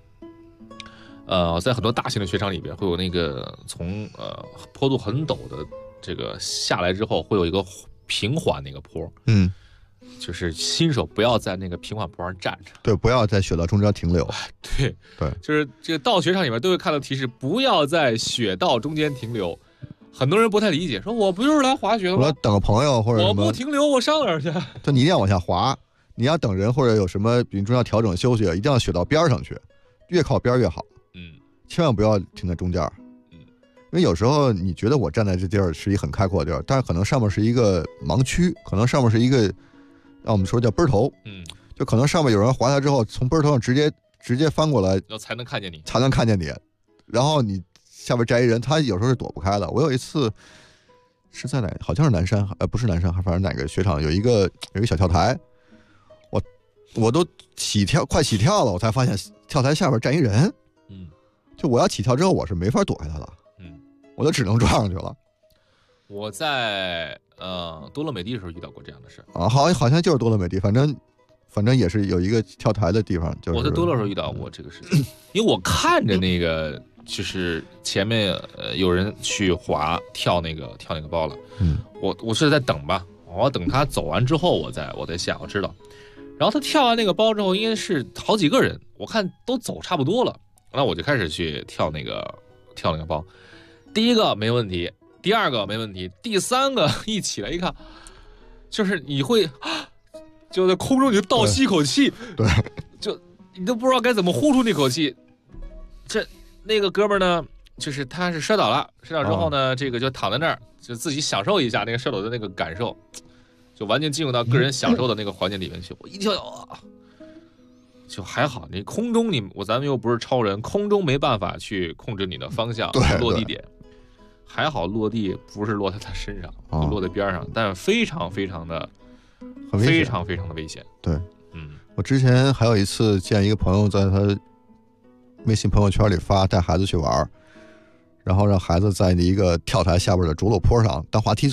在很多大型的雪场里边会有那个从坡度很陡的这个下来之后会有一个平缓那个坡，就是新手不要在那个平缓坡上站着， 对，不要在雪道中间停留， 对，就是这个到雪场里面都会看到提示，不要在雪道中间停留。很多人不太理解，说我不就是来滑雪的吗？ 我等个朋友或者我不停留，我上哪儿去？ 就你一定要往下滑，你要等人或者有什么比如中要调整休息，一定要雪道边上去，越靠边越好。千万不要停在中间，因为有时候你觉得我站在这地儿是一很开阔的地儿，但是可能上面是一个盲区，可能上面是一个让我们说叫奔头，就可能上面有人滑下之后，从奔头上直接翻过来， 才能看见你， 然后你下边摘一人，他有时候是躲不开的。我有一次是在好像是南山，不是南山，反正哪个雪场有一个小跳台，我都快起跳了，我才发现跳台下边站一人， 就我要起跳之后，我是没法躲开它的，我就只能撞上去了。 我在多乐美地的时候遇到过这样的事啊，好像就是多乐美地，反正也是有一个跳台的地方。就是我在多乐时候遇到过这个事情，因为我看着那个就是前面有人去跳那个包了，我是在等吧，我等他走完之后我再下，我知道。然后他跳完那个包之后，应该是好几个人，我看都走差不多了，那我就开始去跳那个包。第一个没问题，第二个没问题，第三个一起来一看，就是你会就在空中你就倒吸一口气， 对， 就你都不知道该怎么呼出那口气。那个哥们儿呢，就是他是摔倒了，摔倒之后呢，这个就躺在那儿，就自己享受一下那个摔倒的那个感受，就完全进入到个人享受的那个环境里面去。我一跳啊，就还好，你空中咱们又不是超人，空中没办法去控制你的方向落地点，还好落地不是落在他身上，就落在边上，但非常非常的非常非常的危险。 对，我之前还有一次见一个朋友在他微信朋友圈里发带孩子去玩，然后让孩子在一个跳台下边的着陆坡上当滑梯，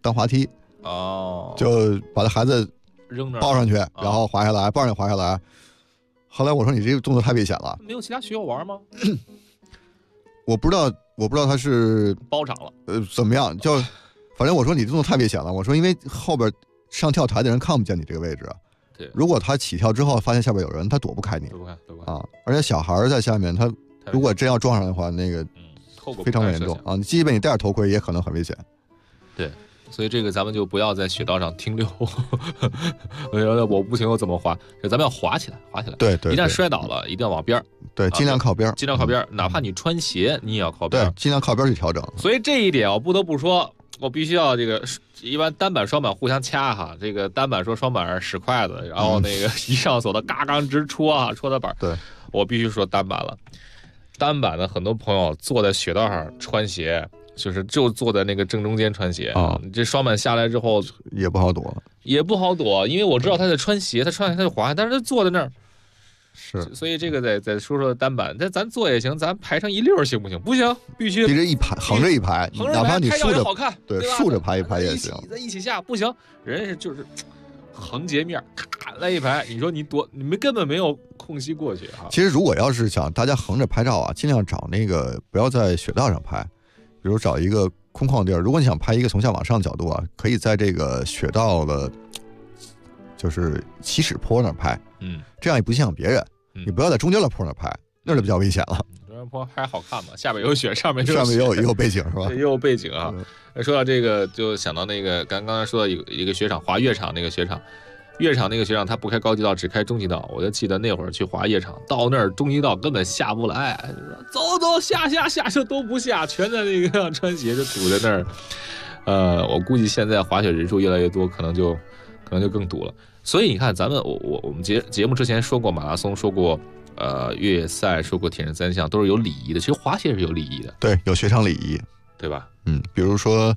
就把他孩子扔那抱上去，然后滑下来，抱上去滑下来。后来我说你这个动作太危险了。 没有其他学校玩吗？ 我不知道他是包场了， 怎么样？就反正我说你这动作太危险了。我说因为后边上跳台的人看不见你这个位置。 对， 如果他起跳之后发现下边有人，他躲不开你， 躲不开啊！而且小孩在下面，他如果真要撞上的话，那个非常严重啊！你即便你戴着头盔，也可能很危险。 对，所以这个咱们就不要在雪道上停留。我觉得我不行，我怎么滑？咱们要滑起来。 对， 一旦摔倒了，一定要往边。 对，尽量靠边， 哪怕你穿鞋，你也要靠边。 对，尽量靠边去调整。 所以这一点我不得不说。我必须要这个，一般单板双板互相掐哈，这个单板说双板使筷子，然后那个一上手的嘎嘎直戳到板。 对， 我必须说单板了。单板的很多朋友坐在雪道上穿鞋，就坐在那个正中间穿鞋啊。你这双板下来之后也不好躲， 因为我知道他在穿鞋，他穿鞋他就滑，但是他坐在那儿。 是， 所以这个再说说单板，咱坐也行，咱排成一溜行不行？不行，必须一排，横着一排，哪怕你竖着好看， 对，竖着排一排也行。 咱一起下不行，人是就是横截面，咔来一排，你说你们根本没有空隙过去啊。 其实如果要是想大家横着拍照啊，尽量找那个不要在雪道上拍，比如找一个空旷地儿。如果你想拍一个从下往上的角度啊，可以在这个雪道的，就是起始坡那儿拍，这样也不影响别人。你不要在中间的坡那儿拍，那就比较危险了。 中间坡还好看嘛，下面有雪，上面有背景是吧？ 也有背景啊。说到这个，就想到那个刚才说到一个雪场，滑乐场那个雪场，它不开高级道，只开中级道。我就记得那会儿去滑夜场，到那儿中级道根本下不来，走下就都不下，全在那个穿鞋就堵在那儿。我估计现在滑雪人数越来越多，可能就更堵了。所以你看，我们节目之前说过马拉松，说过越野赛，说过铁人三项，都是有礼仪的。其实滑雪是有礼仪的， 对，有雪场礼仪， 对吧？ 比如说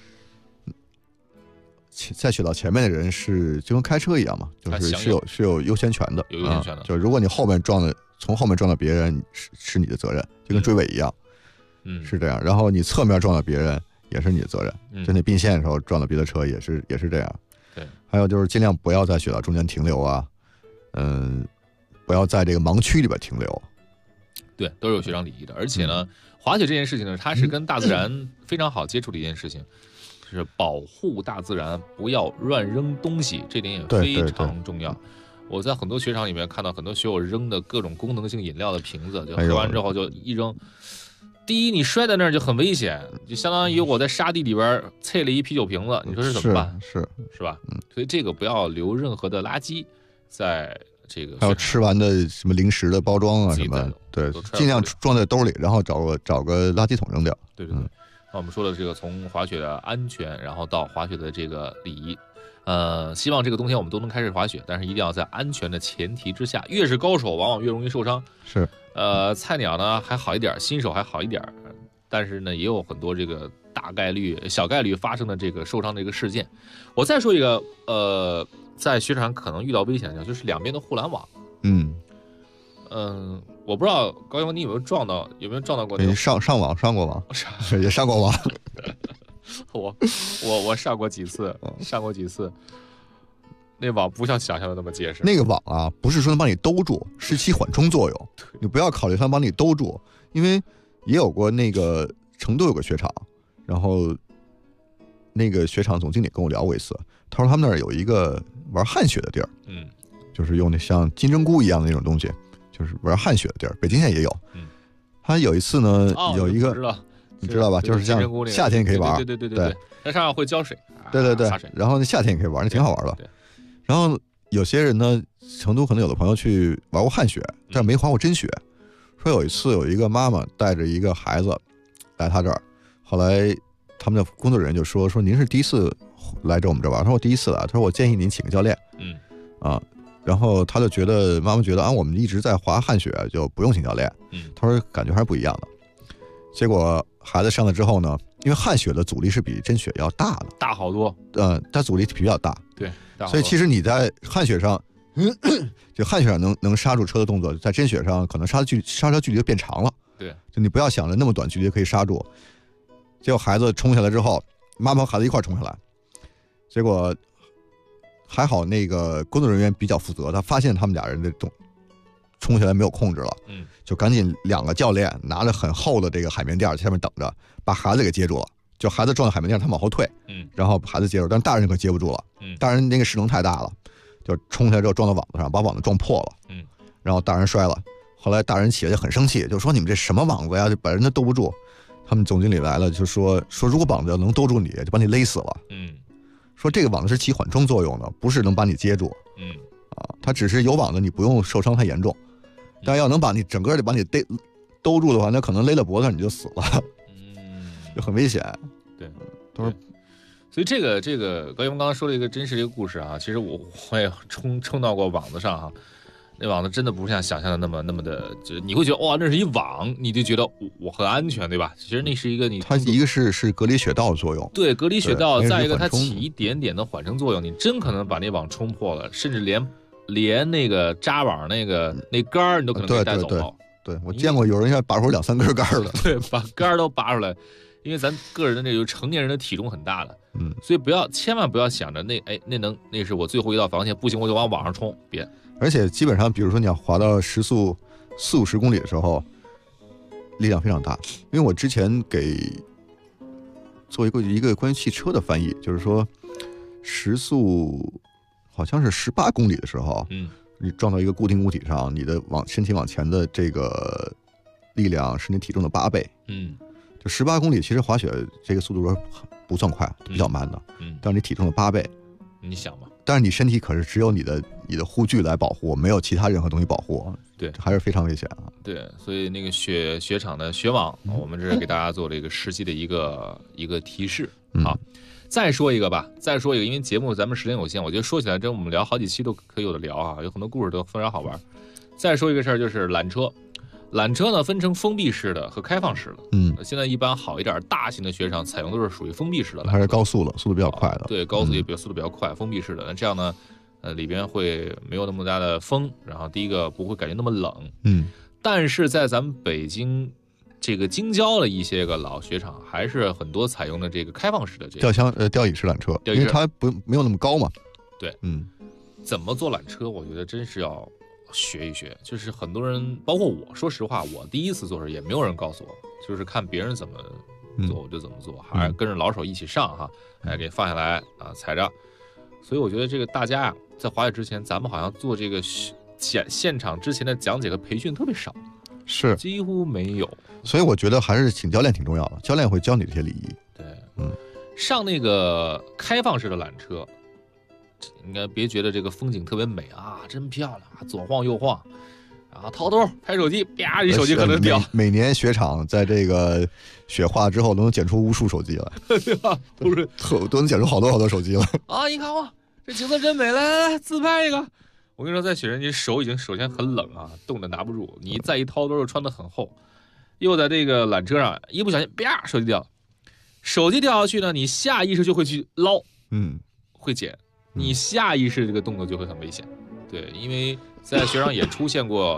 在雪道前面的人就跟开车一样嘛，是有优先权的， 有优先权的。 就如果你从后面撞到别人，是你的责任，就跟追尾一样，是这样。然后你侧面撞到别人也是你的责任，就你并线的时候撞到别的车也是这样。 对， 还有就是尽量不要在雪道中间停留啊，不要在这个盲区里边停留。 对，都是有雪场礼仪的。而且呢，滑雪这件事情呢，它是跟大自然非常好接触的一件事情，是保护大自然，不要乱扔东西，这点也非常重要。我在很多雪场里面看到很多雪友扔的各种功能性饮料的瓶子，就喝完之后就一扔。第一，你摔在那儿就很危险，就相当于我在沙地里边啐了一啤酒瓶子，你说是怎么办？是吧？所以这个不要留任何的垃圾在这个。 还有吃完的什么零食的包装啊什么，对，尽量装在兜里，然后找个垃圾桶扔掉。 对。那我们说的这个从滑雪的安全，然后到滑雪的这个礼仪，希望这个冬天我们都能开始滑雪，但是一定要在安全的前提之下。越是高手，往往越容易受伤。 是。 菜鸟呢还好一点，新手还好一点，但是呢也有很多这个小概率发生的这个受伤的一个事件。我再说一个在雪场可能遇到危险的，就是两边的护栏网。 我不知道高阳你有没有撞到过那种？ 你上网上过吗？也上过网。 我上过几次，那网不像想象的那么结实。 那个网啊，不是说能帮你兜住，是起缓冲作用。你不要考虑它帮你兜住，因为也有过那个成都有个雪场，然后那个雪场总经理跟我聊过一次，他说他们那儿有一个玩旱雪的地儿，就是用那像金针菇一样的那种东西，就是玩旱雪的地儿，北京现在也有。他有一次呢，有一个你知道吧，就是像夏天可以玩， 对，那上面会浇水， 对，然后那夏天也可以玩，那挺好玩的。然后有些人呢，成都可能有的朋友去玩过旱雪，但是没滑过真雪。说有一次有一个妈妈带着一个孩子来他这儿，后来他们的工作人员就说您是第一次来我们这玩？他说我第一次来。他说我建议您请个教练。然后他就妈妈觉得我们一直在滑旱雪，就不用请教练。他说感觉还是不一样的。结果孩子上来之后呢，因为旱雪的阻力是比真雪要大的， 大好多。 它阻力比较大。 对， 所以其实你在旱雪上，就旱雪上能刹住车的动作，在真雪上可能刹车距离就变长了。 对， 就你不要想着那么短距离可以刹住。结果孩子冲下来之后，妈妈和孩子一块冲下来，结果还好那个工作人员比较负责，他发现他们俩人的冲下来没有控制了，就赶紧2个教练拿着很厚的这个海绵垫在下面等着，把孩子给接住了。就孩子撞到海绵垫，他往后退，然后孩子接住，但是大人可接不住了，大人那个势能太大了，就冲下来之后撞到网子上，把网子撞破了，然后大人摔了。后来大人起来就很生气，就说你们这什么网子呀，就把人都兜不住。他们总经理来了，就说如果网子能兜住你，就把你勒死了。说这个网子是起缓冲作用的，不是能把你接住。它只是有网子，你不用受伤太严重。但要能把你整个的把你兜住的话，那可能勒到脖子上你就死了，就很危险。 对， 都是。 所以这个高英刚刚说了一个真实的一个故事啊，其实我也冲到过网子上哈。那网子真的不是像想象的那么的，就是你会觉得哇，那是一网，你就觉得我很安全，对吧？其实那是一个它一个是隔离雪道的作用， 对，隔离雪道，再一个它起一点点的缓冲作用，你真可能把那网冲破了，甚至连那个扎网那杆儿你都可能给带走了。 对，我见过有人要拔出2-3根杆儿的， 对，把杆儿都拔出来，因为咱个人的这个成年人的体重很大的，所以千万不要想着那是我最后一道防线，不行我就往网上冲，别。 而且基本上，比如说你要滑到时速40-50公里的时候，力量非常大。因为我之前做一个关于汽车的翻译，就是说时速好像是18公里的时候，你撞到一个固定物体上，你的身体往前的这个力量是你体重的8倍。就18公里，其实滑雪这个速度不算快，比较慢的，但是你体重的8倍。 你想吧。 但是你身体可是只有你的护具来保护，没有其他任何东西保护， 对， 还是非常危险啊。 对，所以那个雪场的雪网，我们这是给大家做了一个实际的一个提示。好，再说一个，因为节目咱们时间有限，我觉得说起来真我们聊好几期都可以有的聊啊，有很多故事都非常好玩。再说一个事儿就是缆车。缆车呢分成封闭式的和开放式的。现在一般好一点大型的雪场采用都是属于封闭式的缆车， 还是高速了，速度比较快的。 对，高速也速度比较快，封闭式的。那这样呢，里边会没有那么大的风，然后第一个不会感觉那么冷。但是在咱们北京这个京郊的一些个老雪场，还是很多采用的这个开放式的这个吊椅式缆车，因为它没有那么高嘛。 对，怎么做缆车？我觉得真是要学一学，就是很多人，包括我，说实话，我第一次做时也没有人告诉我，就是看别人怎么做我就怎么做，还是跟着老手一起上哈，给放下来啊，踩着。所以我觉得这个大家呀，在滑雪之前，咱们好像做这个现场之前的讲解和培训特别少， 是几乎没有。 所以我觉得还是请教练挺重要的，教练会教你这些礼仪。 对，上那个开放式的缆车。应该别觉得这个风景特别美啊，真漂亮啊，左晃右晃，然后掏兜拍手机，啪，一手机可能掉。 每年雪场在这个雪化之后，都能捡出无数手机来， 对吧？ 都能捡出好多手机了啊！你看我这景色真美，来自拍一个。我跟你说，在雪上你手已经首先很冷啊，冻得拿不住，你再一掏兜又穿得很厚，又在这个缆车上一不小心，啪，手机掉了。手机掉下去呢，你下意识就会去捞，会捡。你下意识这个动作就会很危险，对，因为在雪场也出现过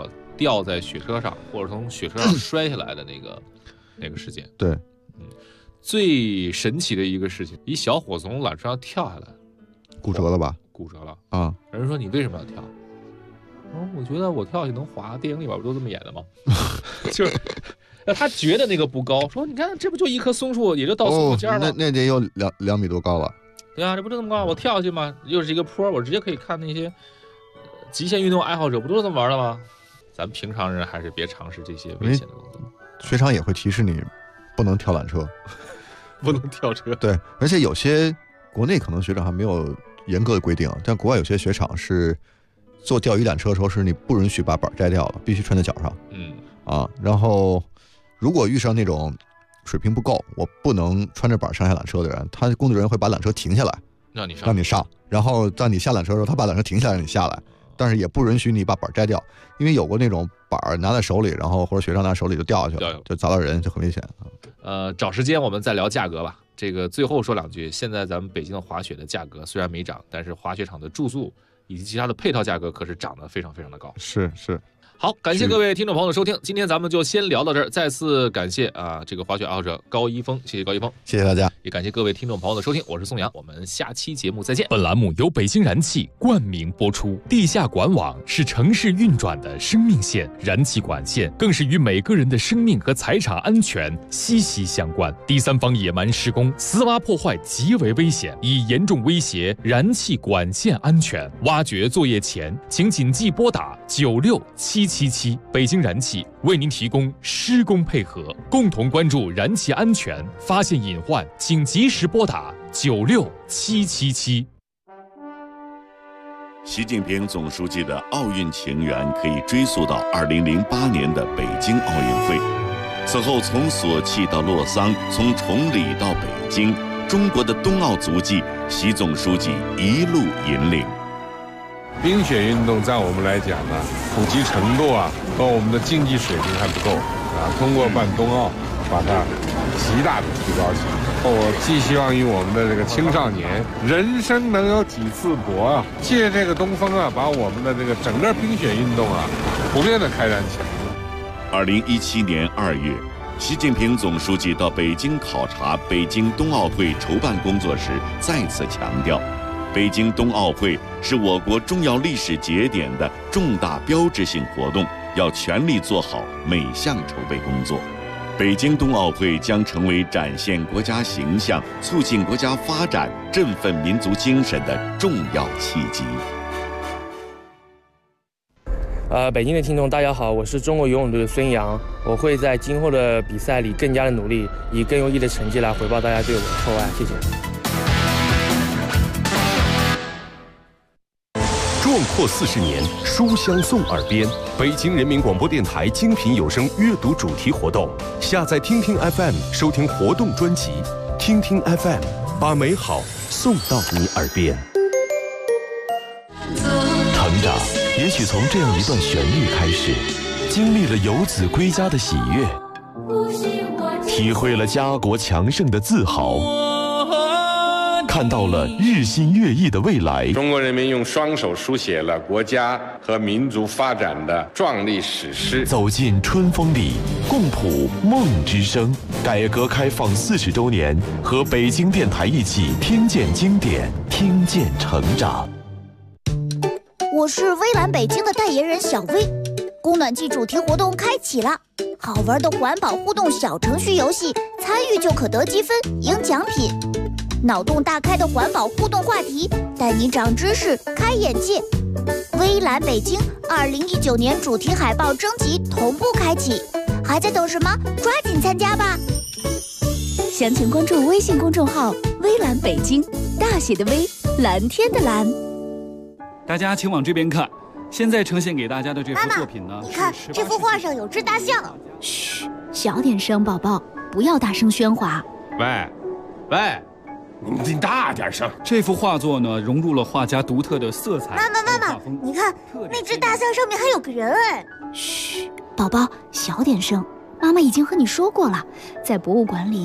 掉在雪车上，或者从雪车上摔下来的那个事件。 对， 最神奇的一个事情，一小伙从缆车上跳下来， 骨折了吧？ 骨折了啊！ 人说你为什么要跳？我觉得我跳下去能滑，电影里边不都这么演的吗？就是他觉得那个不高，说你看这不就一棵松树，也就到松树尖吗？ 那得有2米多高了。 对啊，这不就这么高？我跳下去嘛，又是一个坡，我直接可以看那些极限运动爱好者，不都是这么玩的吗？咱平常人还是别尝试这些危险的动作。 雪场也会提示你不能跳缆车， 不能跳车。 对，而且有些国内可能雪场还没有严格的规定，但国外有些雪场是坐钓鱼缆车的时候是你不允许把板摘掉了，必须穿在脚上。然后如果遇上那种水平不够，我不能穿着板上下缆车的人，他工作人员会把缆车停下来，让你上，然后在你下缆车的时候，他把缆车停下来让你下来，但是也不允许你把板摘掉，因为有过那种板拿在手里，然后或者雪上拿手里就掉下去了，就砸到人，就很危险。 找时间我们再聊价格吧。这个最后说两句，现在咱们北京的滑雪的价格虽然没涨，但是滑雪场的住宿以及其他的配套价格可是涨得非常非常的高。 是。 好，感谢各位听众朋友的收听，今天咱们就先聊到这儿。再次感谢这个滑雪爱好者高一峰，谢谢高一峰， 谢谢大家， 也感谢各位听众朋友的收听，我是宋阳，我们下期节目再见。 本栏目由北京燃气冠名播出。地下管网是城市运转的生命线，燃气管线更是与每个人的生命和财产安全息息相关。第三方野蛮施工、私挖破坏极为危险，已严重威胁燃气管线安全。挖掘作业前，请谨记拨打96777。北京燃气为您提供施工配合，共同关注燃气安全，发现隐患请及时拨打96777。 习近平总书记的奥运情缘可以追溯到2008年的北京奥运会。此后，从索契到洛桑，从崇礼到北京，中国的冬奥足迹，习总书记一路引领。 冰雪运动在我们来讲呢，普及程度和我们的竞技水平还不够通过办冬奥，把它极大的提高起来。我寄希望于我们的这个青少年，人生能有几次搏借这个东风把我们的这个整个冰雪运动普遍的开展起来。 2017年2月，习近平总书记到北京考察北京冬奥会筹办工作时，再次强调，北京冬奥会是我国重要历史节点的重大标志性活动，要全力做好每项筹备工作。北京冬奥会将成为展现国家形象、促进国家发展、振奋民族精神的重要契机。 北京的听众大家好，我是中国游泳队的孙杨，我会在今后的比赛里更加的努力，以更优异的成绩来回报大家对我的厚爱，谢谢。 壮阔40年，书香送耳边。北京人民广播电台精品有声阅读主题活动，下载听听 FM 收听活动专辑，听听 FM 把美好送到你耳边。成长也许从这样一段旋律开始，经历了游子归家的喜悦，体会了家国强盛的自豪，看到了日新月异的未来。 中国人民用双手书写了国家和民族发展的壮丽史诗。 走进春风里，共谱梦之声。改革开放40周年，和北京电台一起听见经典，听见成长。 我是微蓝北京的代言人小薇，供暖季主题活动开启了，好玩的环保互动小程序游戏，参与就可得积分赢奖品。脑洞大开的环保互动话题，带你长知识开眼界。微蓝北京2019年主题海报征集同步开启，还在等什么？抓紧参加吧！ 详情关注微信公众号微蓝北京，大写的微，蓝天的蓝。 大家请往这边看，现在呈现给大家的这幅作品呢， 你看这幅画上有只大象。 嘘，小点声，宝宝，不要大声喧哗。 喂，你大点声。这幅画作呢，融入了画家独特的色彩。 妈妈，你看那只大象上面还有个人哎。 嘘，宝宝，小点声，妈妈已经和你说过了，在博物馆里。